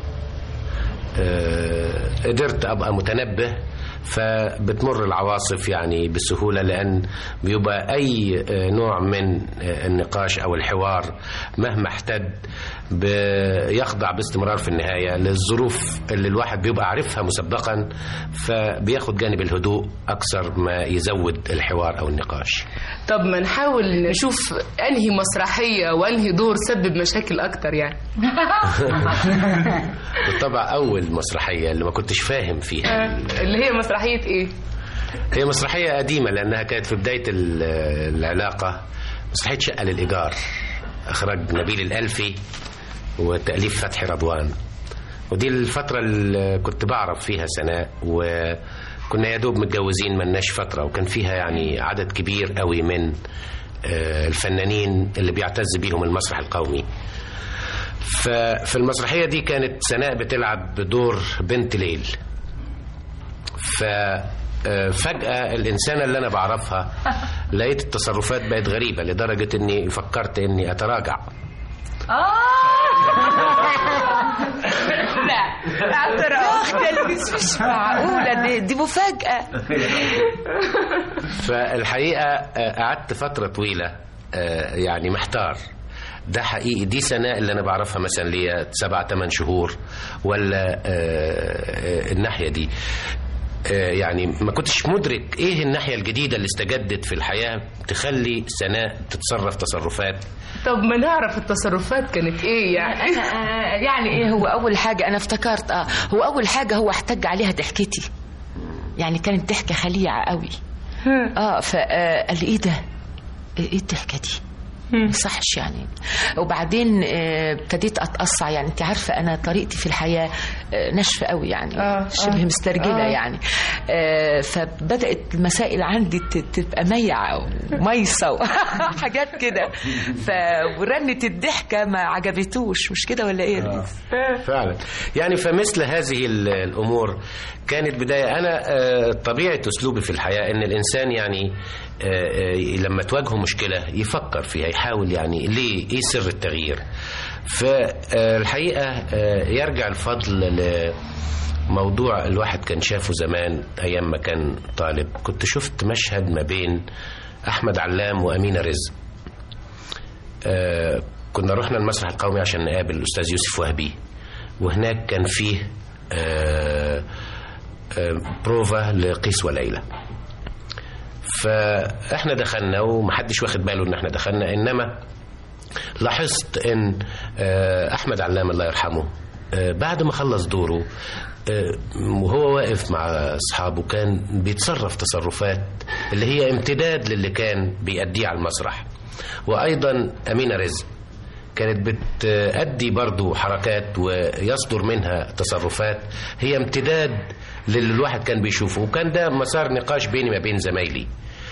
قدرت أبقى متنبه، فبتمر العواصف يعني بسهولة، لأن بيبقى أي نوع من النقاش أو الحوار مهما احتد بيخضع باستمرار في النهاية للظروف اللي الواحد بيبقى عارفها مسبقا، فبياخد جانب الهدوء أكثر ما يزود الحوار أو النقاش. طب ما نحاول نشوف أنهي مسرحية وأنهي دور سبب مشاكل أكتر يعني. بالطبع أول مسرحية اللي ما كنتش فاهم فيها، اللي هي مسرحية إيه؟ هي مسرحية قديمة لأنها كانت في بداية العلاقة، مسرحية شقة للإيجار، إخراج نبيل الألفي، وتأليف فتحي رضوان. ودي الفترة اللي كنت بعرف فيها سناء، وكنا يا دوب متجوزين ملناش فترة، وكان فيها يعني عدد كبير قوي من الفنانين اللي بيعتز بيهم المسرح القومي. ففي المسرحية دي كانت سناء بتلعب بدور بنت ليل. ففجأة الإنسانة اللي أنا بعرفها لقيت التصرفات بقت غريبة لدرجة أني فكرت أني أتراجع. لا اعتراف مش معقولة، دي, دي مفاجأة. فالحقيقة قعدت فترة طويلة يعني محتار، ده حقيقي دي سناء اللي أنا بعرفها مثلا ليا سبعة تمن شهور ولا الناحية دي؟ يعني ما كنتش مدرك ايه الناحية الجديدة اللي استجدت في الحياة تخلي سناء تتصرف تصرفات. طب ما نعرف التصرفات كانت ايه يعني؟ أنا يعني ايه، هو اول حاجة انا افتكرت اه هو اول حاجة هو احتج عليها ضحكتي، يعني كانت ضحكة خليعة قوي. اه فقال لي ايه ده، ايه الضحكة دي ما صحش يعني. وبعدين ابتديت اتقصع، يعني انت عارفه انا طريقتي في الحياه ناشفه قوي يعني، آه شبه آه مسترجله آه يعني. آه فبدات المسائل عندي تبقى ميعه وميصه وحاجات كده. فرنت الضحكه ما عجبتوش، مش كده ولا ايه؟ آه فعلا يعني. فمثل هذه الامور كانت بدايه. انا طبيعه اسلوبي في الحياه ان الانسان يعني لما تواجهه مشكله يفكر فيها، يحاول يعني ليه، ايه سر التغيير. فالحقيقه يرجع الفضل لموضوع الواحد كان شافه زمان ايام ما كان طالب. كنت شفت مشهد ما بين احمد علام وامينه رزق. كنا رحنا المسرح القومي عشان نقابل الاستاذ يوسف وهبي، وهناك كان فيه بروفا لقيس وليلى. فاحنا دخلنا ومحدش واخد باله ان احنا دخلنا، انما لاحظت ان احمد علام الله يرحمه بعد ما خلص دوره وهو واقف مع اصحابه كان بيتصرف تصرفات اللي هي امتداد للي كان بيأديه على المسرح. وايضا امينه رزق كانت بتأدي برضو حركات ويصدر منها تصرفات هي امتداد للي الواحد كان بيشوفه. وكان ده مسار نقاش بيني ما بين زمايلي.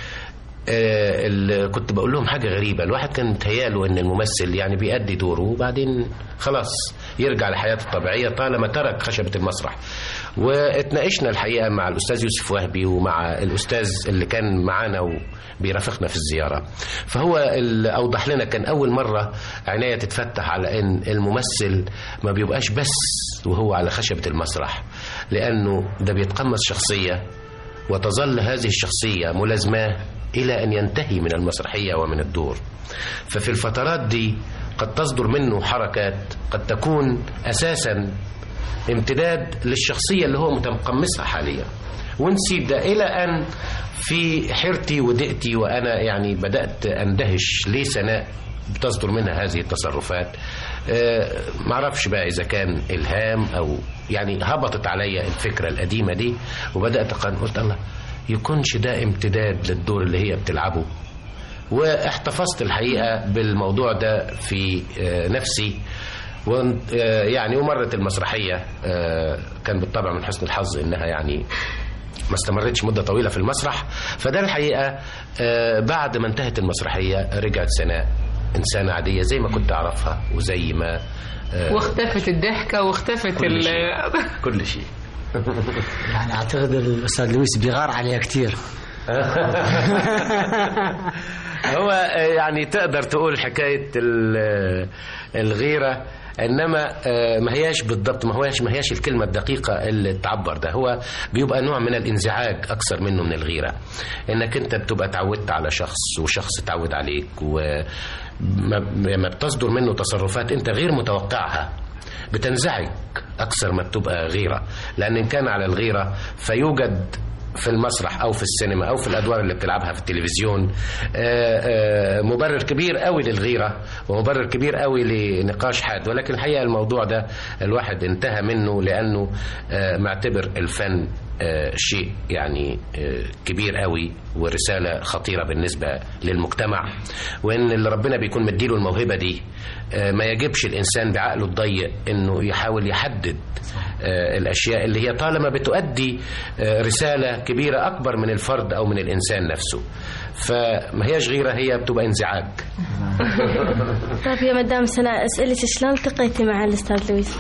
آه كنت بقول لهم حاجة غريبة، الواحد كان متهيأله ان الممثل يعني بيأدي دوره وبعدين خلاص يرجع لحياته الطبيعية طالما ترك خشبة المسرح. واتناقشنا الحقيقة مع الأستاذ يوسف وهبي ومع الأستاذ اللي كان معانا وبيرافقنا في الزيارة. فهو اللي أوضح لنا كان أول مرة عناية تتفتح على ان الممثل ما بيبقاش بس وهو على خشبة المسرح، لأنه ده بيتقمص شخصية وتظل هذه الشخصية ملازماه إلى أن ينتهي من المسرحية ومن الدور. ففي الفترات دي قد تصدر منه حركات قد تكون أساسا امتداد للشخصية اللي هو متقمصها حاليا. ونسيت ده إلى أن في حيرتي ودقتي وأنا يعني بدأت أندهش ليه سناء بتصدر منها هذه التصرفات. أه معرفش بقى إذا كان إلهام أو يعني هبطت علي الفكرة القديمة دي وبدأت أقارن، قلت الله يكونش ده امتداد للدور اللي هي بتلعبه. واحتفظت الحقيقة بالموضوع ده في أه نفسي. ويعني ومرت المسرحية أه كان بالطبع من حسن الحظ إنها يعني ما استمرتش مدة طويلة في المسرح. فده الحقيقة أه بعد ما انتهت المسرحية رجعت سناء إنسانة عادية زي ما كنت أعرفها وزي ما أه واختفت الضحكة واختفت كل شيء, كل شيء. يعني أعتقد الأستاذ لويس بيغار عليها كتير. هو يعني تقدر تقول حكاية الغيرة، انما ما هياش بالضبط، ما هياش ما هياش الكلمه الدقيقه اللي تعبر ده. هو بيبقى نوع من الانزعاج اكثر منه من الغيره، انك انت بتبقى اتعودت على شخص وشخص اتعود عليك وما بتصدر منه تصرفات انت غير متوقعها بتنزعج اكثر ما بتبقى غيره. لان ان كان على الغيره فيوجد في المسرح أو في السينما أو في الأدوار اللي بتلعبها في التلفزيون مبرر كبير قوي للغيرة ومبرر كبير قوي لنقاش حاد. ولكن الحقيقة الموضوع ده الواحد انتهى منه لأنه معتبر الفن شيء يعني كبير قوي ورسالة خطيرة بالنسبة للمجتمع، وإن اللي ربنا بيكون مديله الموهبة دي ما يجبش الإنسان بعقله الضيق إنه يحاول يحدد الأشياء اللي هي طالما بتؤدي رسالة كبيرة أكبر من الفرد أو من الإنسان نفسه، فما هيش غيرة، هي بتبقى انزعاج. طيب يا مدام سناء، أسئلتي شلون التقيتي مع الأستاذ لويس؟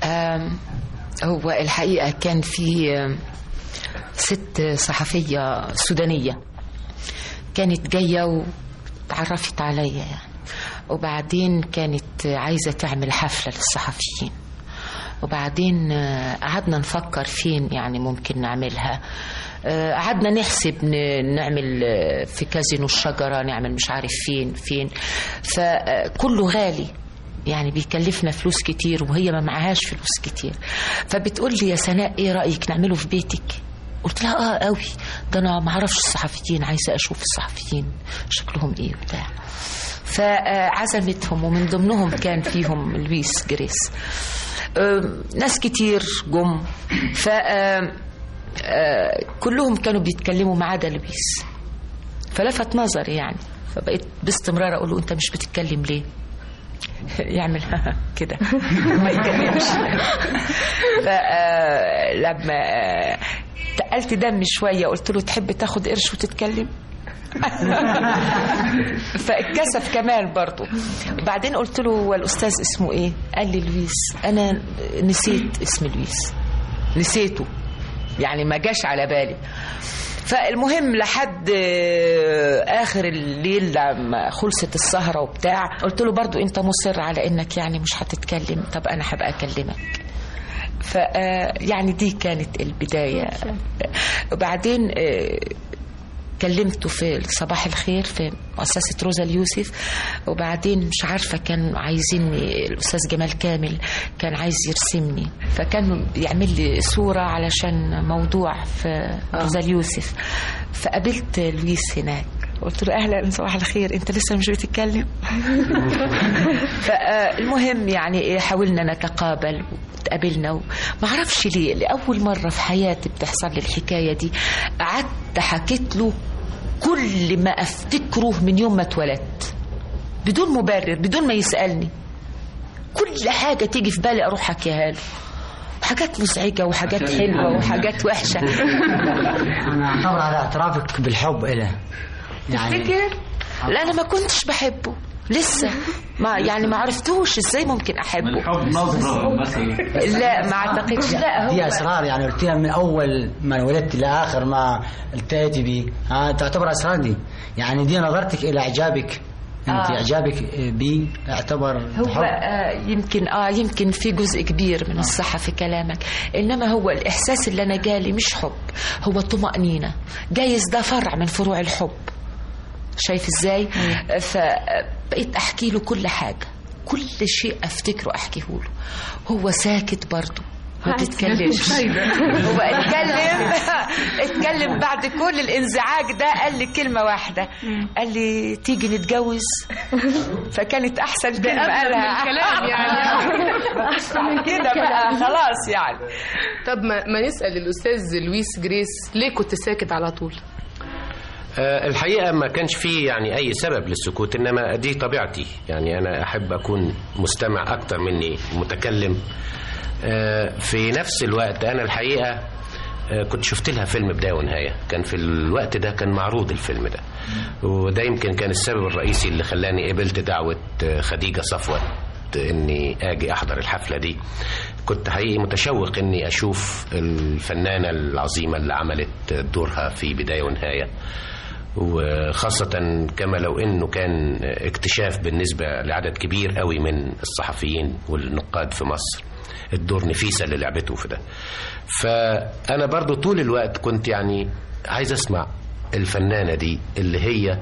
هو الحقيقة كان في ست صحفية سودانية كانت جاية وتعرفت عليا يعني، وبعدين كانت عايزة تعمل حفلة للصحفيين، وبعدين قعدنا نفكر فين يعني ممكن نعملها. قعدنا نحسب نعمل في كازينو الشجرة، نعمل مش عارف فين فين، فكله غالي يعني بيكلفنا فلوس كتير وهي ما معهاش فلوس كتير. فبتقول لي يا سناء ايه رأيك نعمله في بيتك؟ قلت لها اه قوي، ده انا ما اعرفش الصحفيين، عايزه اشوف الصحفيين شكلهم ايه وبتاع. فعزمتهم ومن ضمنهم كان فيهم لويس جريس. ناس كتير جم، ف كلهم كانوا بيتكلموا ما عدا لويس، فلفت نظري يعني، فبقيت باستمرار اقول له انت مش بتتكلم ليه؟ يعمل كده ما يتكلمش. فلما تقلت دمي شويه قلت له تحب تاخد قرش وتتكلم؟ فاتكسف كمان برضو. بعدين قلت له والاستاذ اسمه ايه؟ قال لي لويس. انا نسيت اسم لويس، نسيته يعني ما جاش على بالي. فالمهم لحد اخر الليل لما خلصت السهره وبتاع قلت له برضو انت مصر على انك يعني مش هتتكلم؟ طب انا هبقى اكلمك. ف يعني دي كانت البدايه. وبعدين كلمته في صباح الخير في مؤسسة روزا اليوسف، وبعدين مش عارفة كانوا عايزيني، الأستاذ جمال كامل كان عايز يرسمني، فكان يعمل لي صورة علشان موضوع في روزا اليوسف. فقابلت لويس هناك، قلت له أهلا صباح الخير، أنت لسه مش بتتكلم؟ فالمهم يعني حاولنا نتقابل وتقابلنا، وما اعرفش ليه لأول مرة في حياتي بتحصل لي الحكاية دي. قعدت حكيت له كل ما افتكره من يوم ما اتولدت بدون مبرر، بدون ما يسألني، كل حاجة تيجي في بالي اروح احكيها له، حاجات مزعجة وحاجات حلوة وحاجات وحشة. انا اعتبر على اعترافك بالحب إله يعني. تفتكر؟ لا انا ما كنتش بحبه لسه، ما يعني ما عرفتوش ازاي ممكن احبه. الحب نظرة مثلا؟ لا ما اعتقدش. لا هو دي اسرار يعني قلتيها من اول ما ولدت لاخر ما التقيتي بيه، ها تعتبر اسرار دي يعني. دي نظرتك الى اعجابك انت، آه. اعجابك بيه اعتبر هو آه يمكن اه يمكن في جزء كبير من الصحة في كلامك، انما هو الاحساس اللي انا جالي مش حب، هو طمأنينة. جايز ده فرع من فروع الحب، شايف ازاي؟ فبقيت احكي له كل حاجة، كل شيء افتكره احكيه له. هو ساكت برضه ما بيتكلمش. هو اتكلم اتكلم بعد كل الانزعاج ده، قال لي كلمة واحدة، قال لي تيجي نتجوز. فكانت احسن كلمة قالها الكلام يعني. كده بقى خلاص يعني. طب ما, ما نسأل الاستاذ لويس جريس، ليه كنت ساكت على طول؟ الحقيقة ما كانش فيه يعني أي سبب للسكوت، إنما دي طبيعتي يعني. أنا أحب أكون مستمع أكتر مني متكلم. في نفس الوقت أنا الحقيقة كنت شفت لها فيلم بداية ونهاية، كان في الوقت ده كان معروض الفيلم ده، وده يمكن كان السبب الرئيسي اللي خلاني قبلت دعوة خديجة صفوت إني أجي أحضر الحفلة دي. كنت حقيقي متشوق إني أشوف الفنانة العظيمة اللي عملت دورها في بداية ونهاية، وخاصة كما لو انه كان اكتشاف بالنسبة لعدد كبير قوي من الصحفيين والنقاد في مصر، الدور نفيسة اللي لعبته في ده. فانا برضو طول الوقت كنت يعني عايز اسمع الفنانة دي اللي هي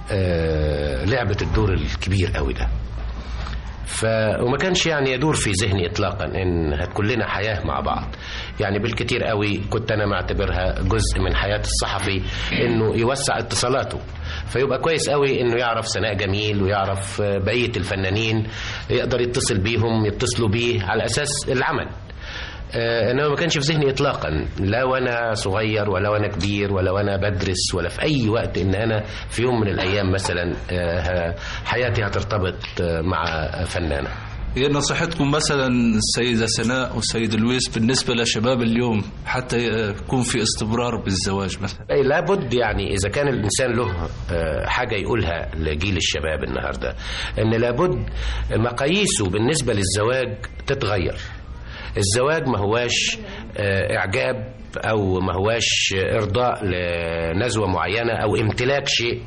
لعبت الدور الكبير قوي ده. ف وما كانش يعني يدور في ذهني اطلاقا ان هتكون لنا حياه مع بعض يعني. بالكتير قوي كنت انا معتبرها جزء من حياه الصحفي، انه يوسع اتصالاته، فيبقى كويس قوي انه يعرف سناء جميل ويعرف بقيه الفنانين، يقدر يتصل بيهم، يتصلوا بيه على اساس العمل. آه انما ما كانش في ذهني اطلاقا، لا وانا صغير ولا وانا كبير ولا وانا بدرس ولا في اي وقت ان انا في يوم من الايام مثلا آه حياتي هترتبط آه مع فنانه. هي نصيحتكم مثلا السيدة سناء والسيد لويس بالنسبة لشباب اليوم حتى يكون في استمرار بالزواج مثلا؟ لابد يعني إذا كان الإنسان له حاجة يقولها لجيل الشباب النهاردة، أن لابد مقاييسه بالنسبة للزواج تتغير. الزواج ما هواش إعجاب أو ما هواش إرضاء لنزوة معينة أو امتلاك شيء،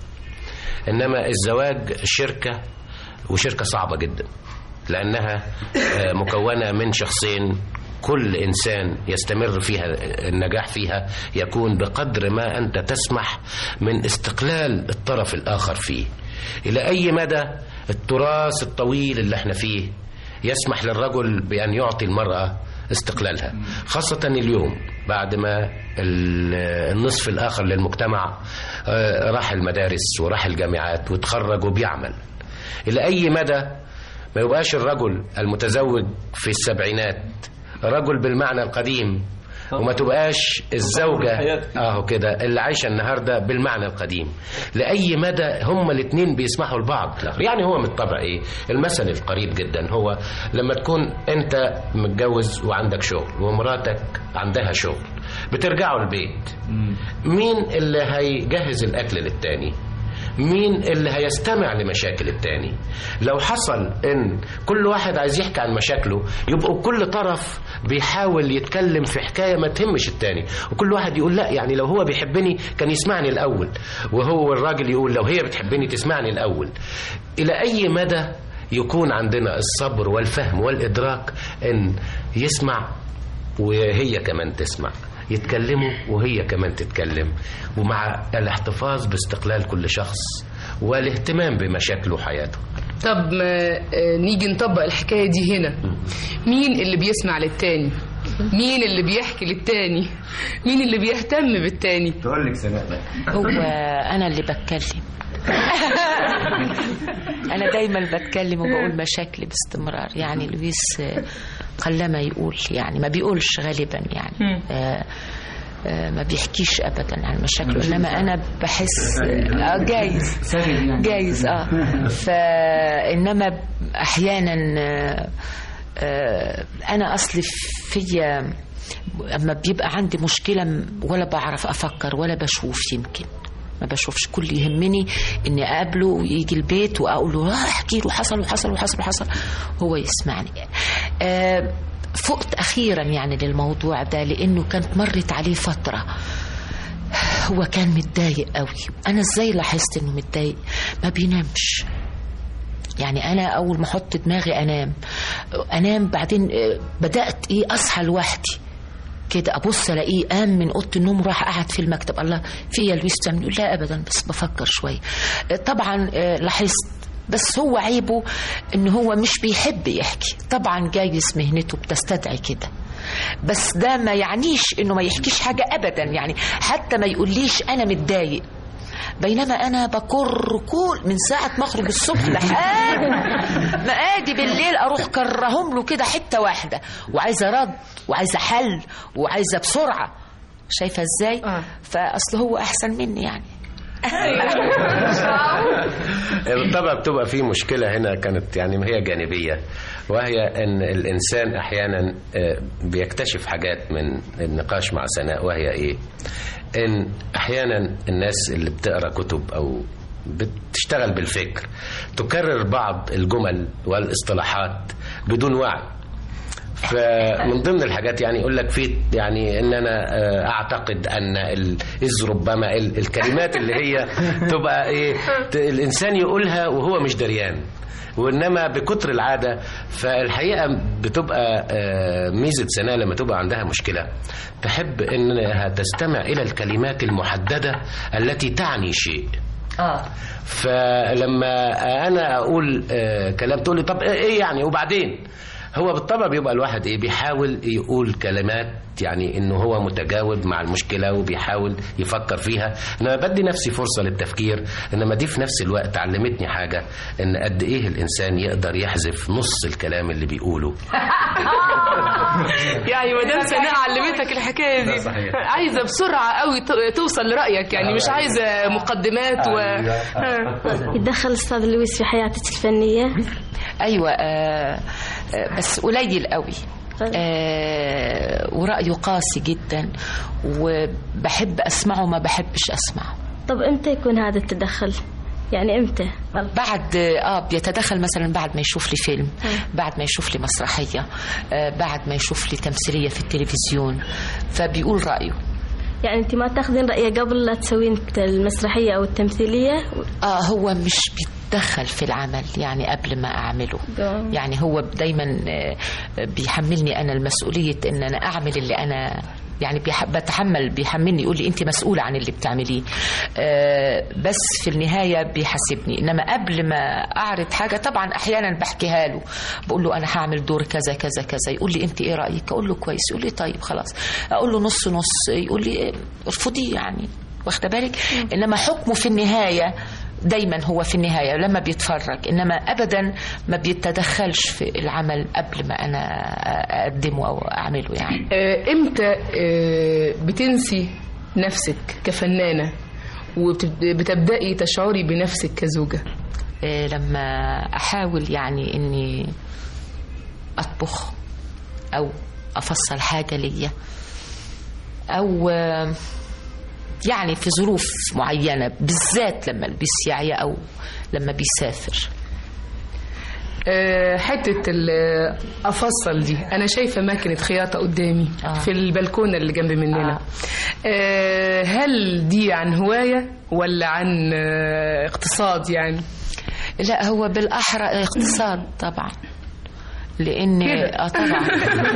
إنما الزواج شركة، وشركة صعبة جدا لأنها مكونة من شخصين، كل إنسان يستمر فيها النجاح فيها يكون بقدر ما أنت تسمح من استقلال الطرف الآخر فيه. إلى أي مدى التراث الطويل اللي احنا فيه يسمح للرجل بأن يعطي المرأة استقلالها، خاصة اليوم بعد ما النصف الآخر للمجتمع راح المدارس وراح الجامعات وتخرج وبيعمل. إلى أي مدى ما يبقاش الرجل المتزوج في السبعينات رجل بالمعنى القديم، وما تبقاش الزوجة اهو كده اللي عايشة النهاردة بالمعنى القديم. لأي مدى هما الاثنين بيسمحوا لبعض. يعني هو من الطبع ايه المثل القريب جدا، هو لما تكون انت متجوز وعندك شغل ومراتك عندها شغل، بترجعوا البيت، مين اللي هيجهز الأكل للتاني؟ مين اللي هيستمع لمشاكل التاني؟ لو حصل ان كل واحد عايز يحكي عن مشاكله، يبقوا كل طرف بيحاول يتكلم في حكاية ما تهمش التاني، وكل واحد يقول لا يعني لو هو بيحبني كان يسمعني الأول، وهو الراجل يقول لو هي بتحبني تسمعني الأول. إلى أي مدى يكون عندنا الصبر والفهم والإدراك ان يسمع وهي كمان تسمع، يتكلموا وهي كمان تتكلم، ومع الاحتفاظ باستقلال كل شخص والاهتمام بمشاكله وحياته. طب ما نيجي نطبق الحكاية دي هنا، مين اللي بيسمع للتاني؟ مين اللي بيحكي للتاني؟ مين اللي بيهتم بالتاني؟ تقول لك سناء هو أنا اللي بتكلم. أنا دايما بتكلم وبقول مشاكلي باستمرار. يعني لويس قلما يقول، يعني ما بيقولش غالبا، يعني آه آه ما بيحكيش أبدا عن مشاكله، إنما أنا بحس آه جايز جايز آه فإنما أحيانا آه آه أنا أصلي فيا أما بيبقى عندي مشكلة ولا بعرف أفكر ولا بشوف، يمكن ما بشوفش، كل يهمني اني اقابله ويجي البيت واقول له اه احكي له حصل وحصل وحصل وحصل، هو يسمعني. آه فقت اخيرا يعني للموضوع ده، لانه كانت مرت عليه فتره هو كان متضايق قوي. انا ازاي لاحظت انه متضايق؟ ما بينامش. يعني انا اول ما احط دماغي انام انام بعدين بدات ايه اصحى لوحدي كده، ابص الاقيه قام من اوضه النوم راح قعد في المكتب. الله في يا لويس تعمل؟ لا ابدا، بس بفكر شويه. طبعا لاحظت، بس هو عيبه ان هو مش بيحب يحكي. طبعا جايز مهنته بتستدعي كده، بس ده ما يعنيش انه ما يحكيش حاجه ابدا. يعني حتى ما يقوليش انا متضايق، بينما انا بكر كل من ساعه ما اخرج الصبح لحد ما ادي بالليل اروح كرهم له كده حته واحده، وعايزه رد وعايزه حل وعايزه بسرعه. شايفه ازاي؟ آه. فاصل هو احسن مني يعني. بالطبع بتبقى في مشكلة هنا كانت يعني ما هي جانبية، وهي ان الانسان احيانا بيكتشف حاجات من النقاش مع سناء، وهي ايه؟ ان احيانا الناس اللي بتقرأ كتب او بتشتغل بالفكر تكرر بعض الجمل والاصطلاحات بدون وعي. فمن ضمن الحاجات يعني يقول لك في يعني ان انا اعتقد ان اذ ربما الكلمات اللي هي تبقى ايه الانسان يقولها وهو مش دريان، وانما بكتر العاده. فالحقيقه بتبقى ميزه سناء لما تبقى عندها مشكله تحب انها تستمع الى الكلمات المحدده التي تعني شيء. اه فلما انا اقول كلام تقول لي طب ايه يعني وبعدين، هو بالطبع بيبقى الواحد ايه بيحاول يقول كلمات يعني انه هو متجاوب مع المشكله وبيحاول يفكر فيها. انا بدي نفسي فرصه للتفكير، انما دي في نفس الوقت علمتني حاجه، ان قد ايه الانسان يقدر يحذف نص الكلام اللي بيقوله. يعني مدام سناء علمتك الحكايه دي. صحيح. عايزه بسرعه قوي توصل لرايك، يعني مش عايزه مقدمات و يتدخل استاذ لويس في حياتك الفنيه؟ ايوه آه آه بس قليل قوي. آه ورأيه قاسي جدا وبحب أسمعه ما بحبش أسمعه. طب إمتى يكون هذا التدخل؟ يعني إمتى؟ بعد آه بيتدخل مثلا بعد ما يشوف لي فيلم، بعد ما يشوف لي مسرحية، آه بعد ما يشوف لي تمثيلية في التلفزيون، فبيقول رأيه. يعني أنت ما تاخذين رأيه قبل لا تسوين المسرحية أو التمثيلية؟ آه هو مش بيتدخل في العمل يعني قبل ما أعمله. ده. يعني هو دايما بيحملني أنا المسؤولية إن أنا أعمل اللي أنا يعني بتحمل، بيحملني يقول لي أنت مسؤولة عن اللي بتعمليه. آه بس في النهاية بيحاسبني. إنما قبل ما أعرض حاجة طبعا أحيانا بحكيها له، بقول له أنا هعمل دور كذا كذا كذا، يقول لي أنت إيه رأيك؟ أقول له كويس، يقول لي طيب خلاص. أقول له نص نص، يقول لي ارفضي يعني، واخده بالك. إنما حكمه في النهاية دايما هو في النهاية لما بيتفرج، إنما أبدا ما بيتدخلش في العمل قبل ما أنا أقدمه أو أعمله. يعني إمتى بتنسي نفسك كفنانة وبتبدأي تشعري بنفسك كزوجة؟ لما أحاول يعني إني أطبخ أو أفصل حاجة ليا، أو يعني في ظروف معينة، بالذات لما البس يعيا أو لما بيسافر. أه حتة أفصل دي أنا شايفة ماكينة خياطة قدامي آه. في البلكونة اللي جنب مننا. آه. أه هل دي عن هواية ولا عن اقتصاد يعني؟ لا هو بالأحرى اقتصاد طبعا، لان اه طبعا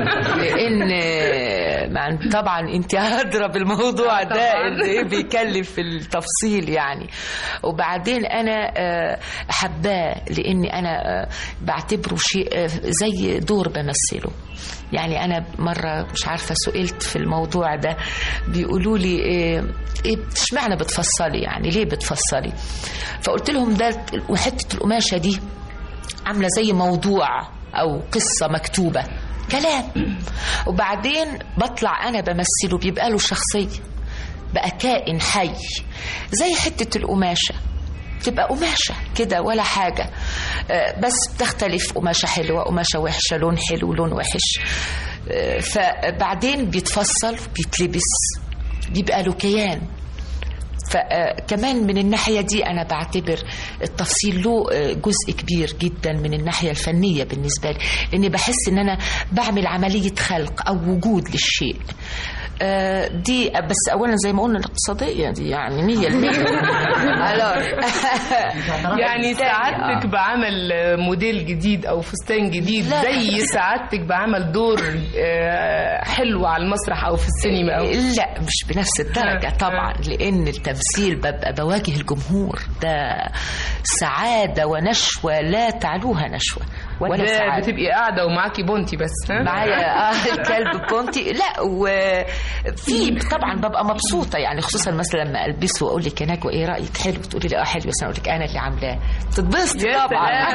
لان طبعا انت هضرب الموضوع ده اللي بيكلف في التفصيل يعني. وبعدين انا حباه لاني انا بعتبره شيء زي دور بمثله. يعني انا مره مش عارفه سئلت في الموضوع ده، بيقولوا لي ايه اشمعنى بتفصلي، يعني ليه بتفصلي؟ فقلت لهم ده وحته القماشه دي عامله زي موضوع أو قصة مكتوبة كلام، وبعدين بطلع أنا بمثله بيبقى له شخصية، بقى كائن حي زي حتة القماشة، تبقى قماشة كده ولا حاجة، بس بتختلف، قماشة حلوة قماشة وحشة، لون حلو لون وحش. فبعدين بيتفصل بيتلبس بيبقى له كيان. فكمان من الناحية دي أنا بعتبر التفصيل له جزء كبير جدا من الناحية الفنية بالنسبة لي، لأني بحس إن أنا بعمل عملية خلق أو وجود للشيء. دي بس أولا زي ما قلنا الاقتصادية دي يعني مية المية. يعني سعادتك بعمل موديل جديد أو فستان جديد زي سعادتك بعمل دور حلو على المسرح أو في السينما أو لا مش بنفس الدرجة طبعا، لأن التمثيل ببقى بواجه الجمهور، ده سعادة ونشوة لا تعلوها نشوة ولا سعادة. بتبقي قاعدة ومعاكي بونتي بس معايا اه الكلب بونتي. لا وفي طبعا ببقى مبسوطة يعني، خصوصا مثلا لما ألبسه وأقول لك هناك وإيه رأيك حلو، تقولي لا حلو، بس أنا أقول لك أنا اللي عاملاه، تتبسطي طبعا.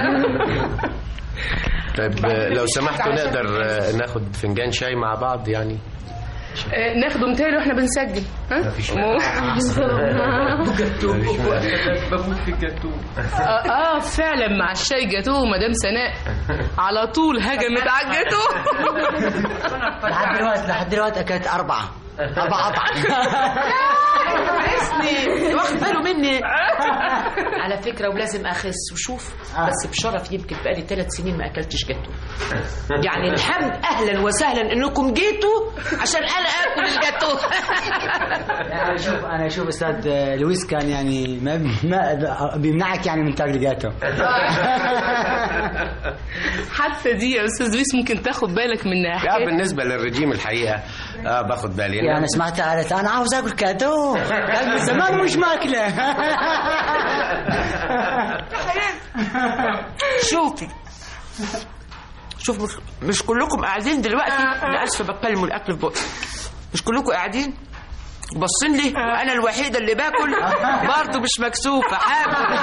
طيب لو سمحتوا نقدر ناخد فنجان شاي مع بعض يعني؟ ناخده متهيألي واحنا بنسجل. ها مفيش بموت في الجاتو. اه فعلا مع الشاي جاتو مدام سناء على طول هجمت على الجاتو. لحد دلوقتي لحد دلوقتي اكلت اربعه اربعه قطع. اسني واخد باله مني على فكره، ولازم اخس وشوف بس بشرف يمكن بقالي ثلاث سنين ما اكلتش جاتو. يعني الحمد اهلا وسهلا انكم جيتوا عشان انا اكل الجاتو. انا شوف انا شوف استاذ لويس كان يعني ما, ما بيمنعك يعني من تاكل جاتو. حتى دي يا استاذ لويس ممكن تاخد بالك منها. لا بالنسبه للرجيم الحقيقه اه باخد بالي يعني. انا سمعت قالت انا عاوز اكل جاتو من زمان مش ماكله. شوفي شوف مش, مش كلكم قاعدين دلوقتي، انا اسفه بتكلم الاكل في بقي، مش كلكم قاعدين باصين لي وانا الوحيده اللي باكل برضه مش مكسوفه حاجه.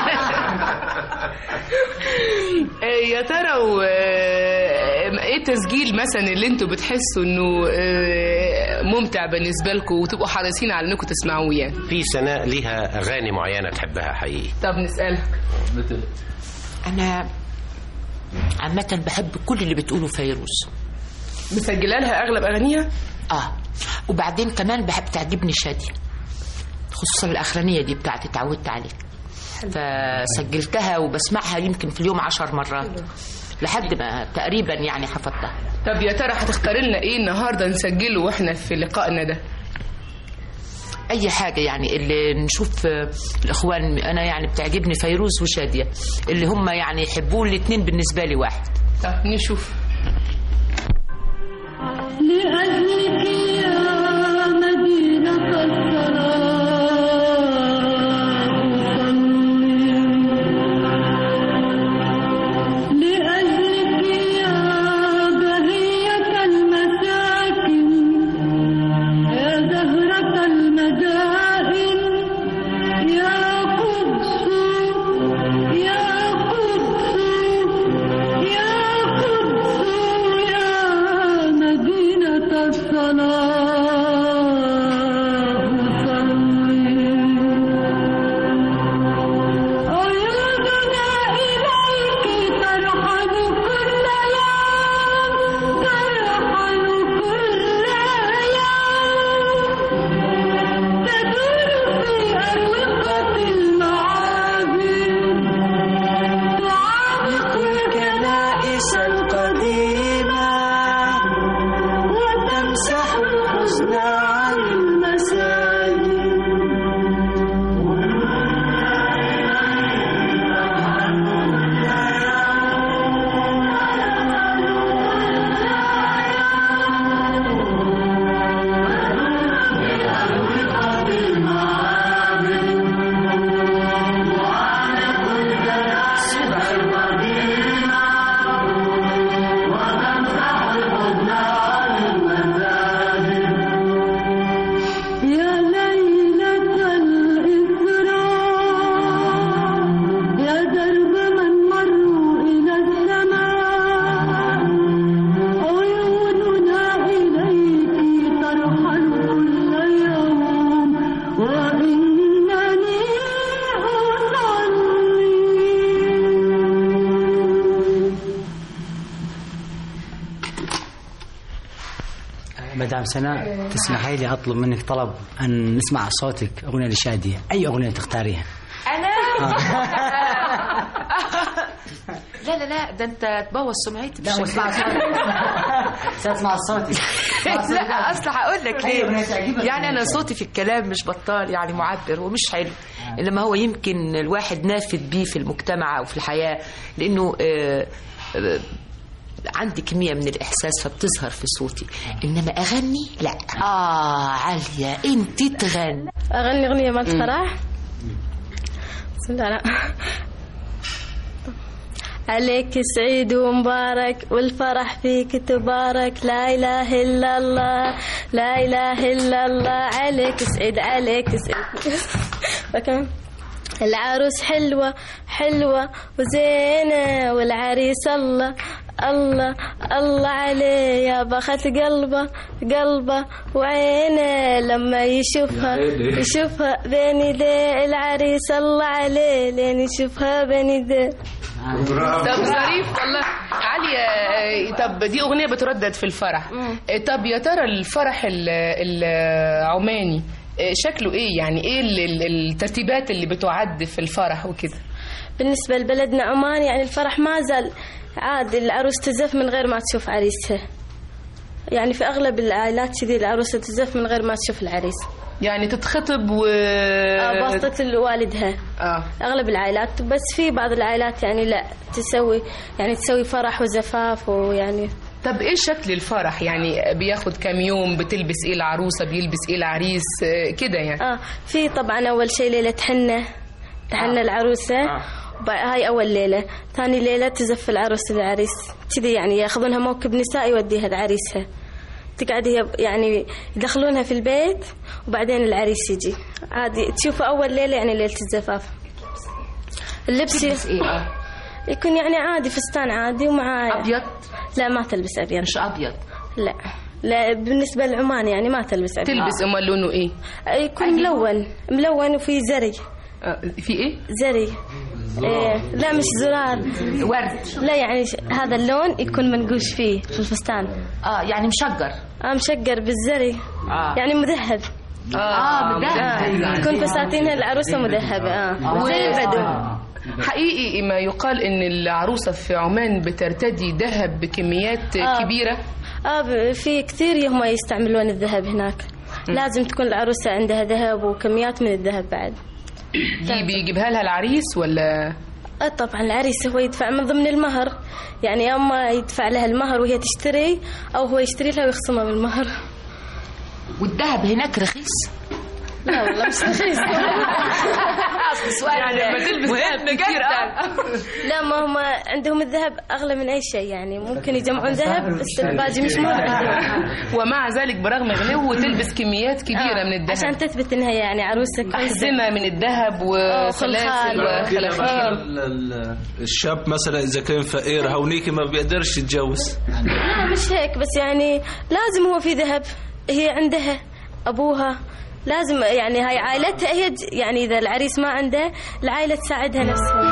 يا ترى و... ايه تسجيل مثلا اللي انتوا بتحسوا انه ممتع بالنسبه لكم وتبقوا حريصين على انكم تسمعوه؟ يعني في سناء ليها اغاني معينه تحبها حقيقي. طب نسالها. انا عامه بحب كل اللي بتقوله فيروز. مسجله لها اغلب اغانيها؟ اه وبعدين كمان بحب تعجبني شادية، خصوصا الاخرانيه دي بتاعتي اتعودت عليها، فسجلتها وبسمعها يمكن في اليوم عشر مرات لحد ما تقريبا يعني حفظتها. طب يا ترى هتختار لنا ايه النهارده نسجله واحنا في لقائنا ده؟ اي حاجه يعني اللي نشوف الاخوان. انا يعني بتعجبني فيروز وشادية اللي هم يعني يحبوه الاثنين بالنسبه لي واحد. طب نشوف. لأجلك يا مدينة السلام لأجلك يا بهية المساكن يا زهرة المدائن يا قدس يا قدس يا قدس يا مدينة الصلاة مدام سناء تسمحي لي أطلب منك طلب أن نسمع صوتك أغنية لشادية، أي أغنية تختاريها؟ أنا؟ لا لا لا ده أنت تبوظ سمعتي. لا اسمع صوتك اسمع صوتي. لا أصل هقول لك ليه، يعني أنا صوتي في الكلام مش بطال يعني معبر ومش حلو، إنما هو يمكن الواحد نافد بيه في المجتمع أو في الحياة، لأنه آه آه عندي كمية من الإحساس فبتظهر في صوتي، إنما أغني لا. آه عالية أنت تغني. أغني أغنية ما تفرح. بسم الله. عليك سعيد ومبارك والفرح فيك تبارك، لا إله إلا الله لا إله إلا الله، عليك سعيد عليك سعيد. فكمان العروس حلوة حلوة وزينة والعريس الله الله الله عليه، يا بخت قلبه قلبه وعينه لما يشوفها يشوفها بين يديه، العريس الله عليه لين يشوفها بين يديه. طب ظريف والله عالية. طب دي أغنية بتردد في الفرح. طب يا ترى الفرح العماني شكله ايه؟ يعني ايه الترتيبات اللي بتعد في الفرح وكده؟ بالنسبة لبلدنا عمان يعني الفرح ما زال عادي، العروس تزف من غير ما تشوف عريسها، يعني في أغلب العائلات كذي العروسة تزف من غير ما تشوف العريس، يعني تتخطب و اه بواسطة والدها. اه أغلب العائلات، بس في بعض العائلات يعني لا تسوي يعني تسوي فرح وزفاف ويعني. طب ايه شكل الفرح؟ يعني بياخد كام يوم؟ بتلبس ايه العروسة؟ بيلبس ايه العريس كده يعني؟ اه في طبعا أول شيء ليلة حنة تحنى آه. العروسة آه. هاي أول ليلة. ثاني ليلة تزف العروس العريس كذي، يعني ياخذونها موكب نساء يوديها لعريسها، تقعد هي يعني يدخلونها في البيت وبعدين العريس يجي عادي. تشوفوا أول ليلة يعني ليلة الزفاف. اللبس إيه؟ يكون يعني عادي، فستان عادي ومع أبيض؟ لا ما تلبس أبيض. مش أبيض؟ لا لا، بالنسبة للعمان يعني ما تلبس أبيض. تلبس أمال لونه إيه؟ يكون ملون ملون وفي زري. في إيه؟ زري. إيه لا مش زرار، ورد. لا يعني هذا اللون يكون منقوش فيه في الفستان. اه يعني مشقر. اه مشقر بالزري. آه. يعني مذهب. اه, آه مذهب. آه. تكون فساتينها العروسة مذهبة. اه زي البدو. حقيقي ما يقال ان العروسة في عمان بترتدي ذهب بكميات آه. كبيرة. اه في كثير هم يستعملون الذهب هناك. م. لازم تكون العروسة عندها ذهب وكميات من الذهب بعد. دي بيجيبها لها العريس ولا؟ آه طبعا العريس هو يدفع من ضمن المهر، يعني اما يدفع لها المهر وهي تشتري، او هو يشتري لها ويخصمها بالمهر. والذهب هناك رخيص؟ لا والله مش رخيص. سؤال يعني لما تلبس ذهب كتير. لا ما هم عندهم الذهب اغلى من اي شيء، يعني ممكن يجمعون ذهب بس الباقي مش موجود. ومع ذلك برغم غلو تلبس كميات كبيره آه. من الذهب عشان تثبت انها يعني عروسه كويسه. احزمه من الذهب وسلاسل وخلافير. الشاب مثلا اذا كان فقير هونيك ما بيقدرش يتجوز. لا مش هيك، بس يعني لازم هو في ذهب، هي عندها ابوها لازم، يعني هاي عائلتها هي، يعني إذا العريس ما عنده العائلة تساعدها نفسها.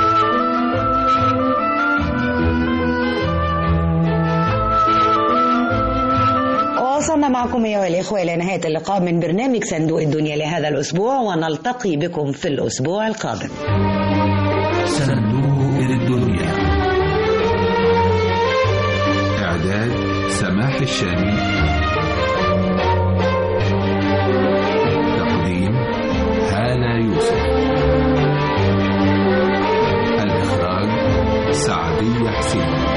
وصلنا معكم أيها الإخوة إلى نهاية اللقاء من برنامج صندوق الدنيا لهذا الأسبوع، ونلتقي بكم في الأسبوع القادم. صندوق الدنيا، إعداد سماح الشامي، يوسف، الإخراج سعدية حسين.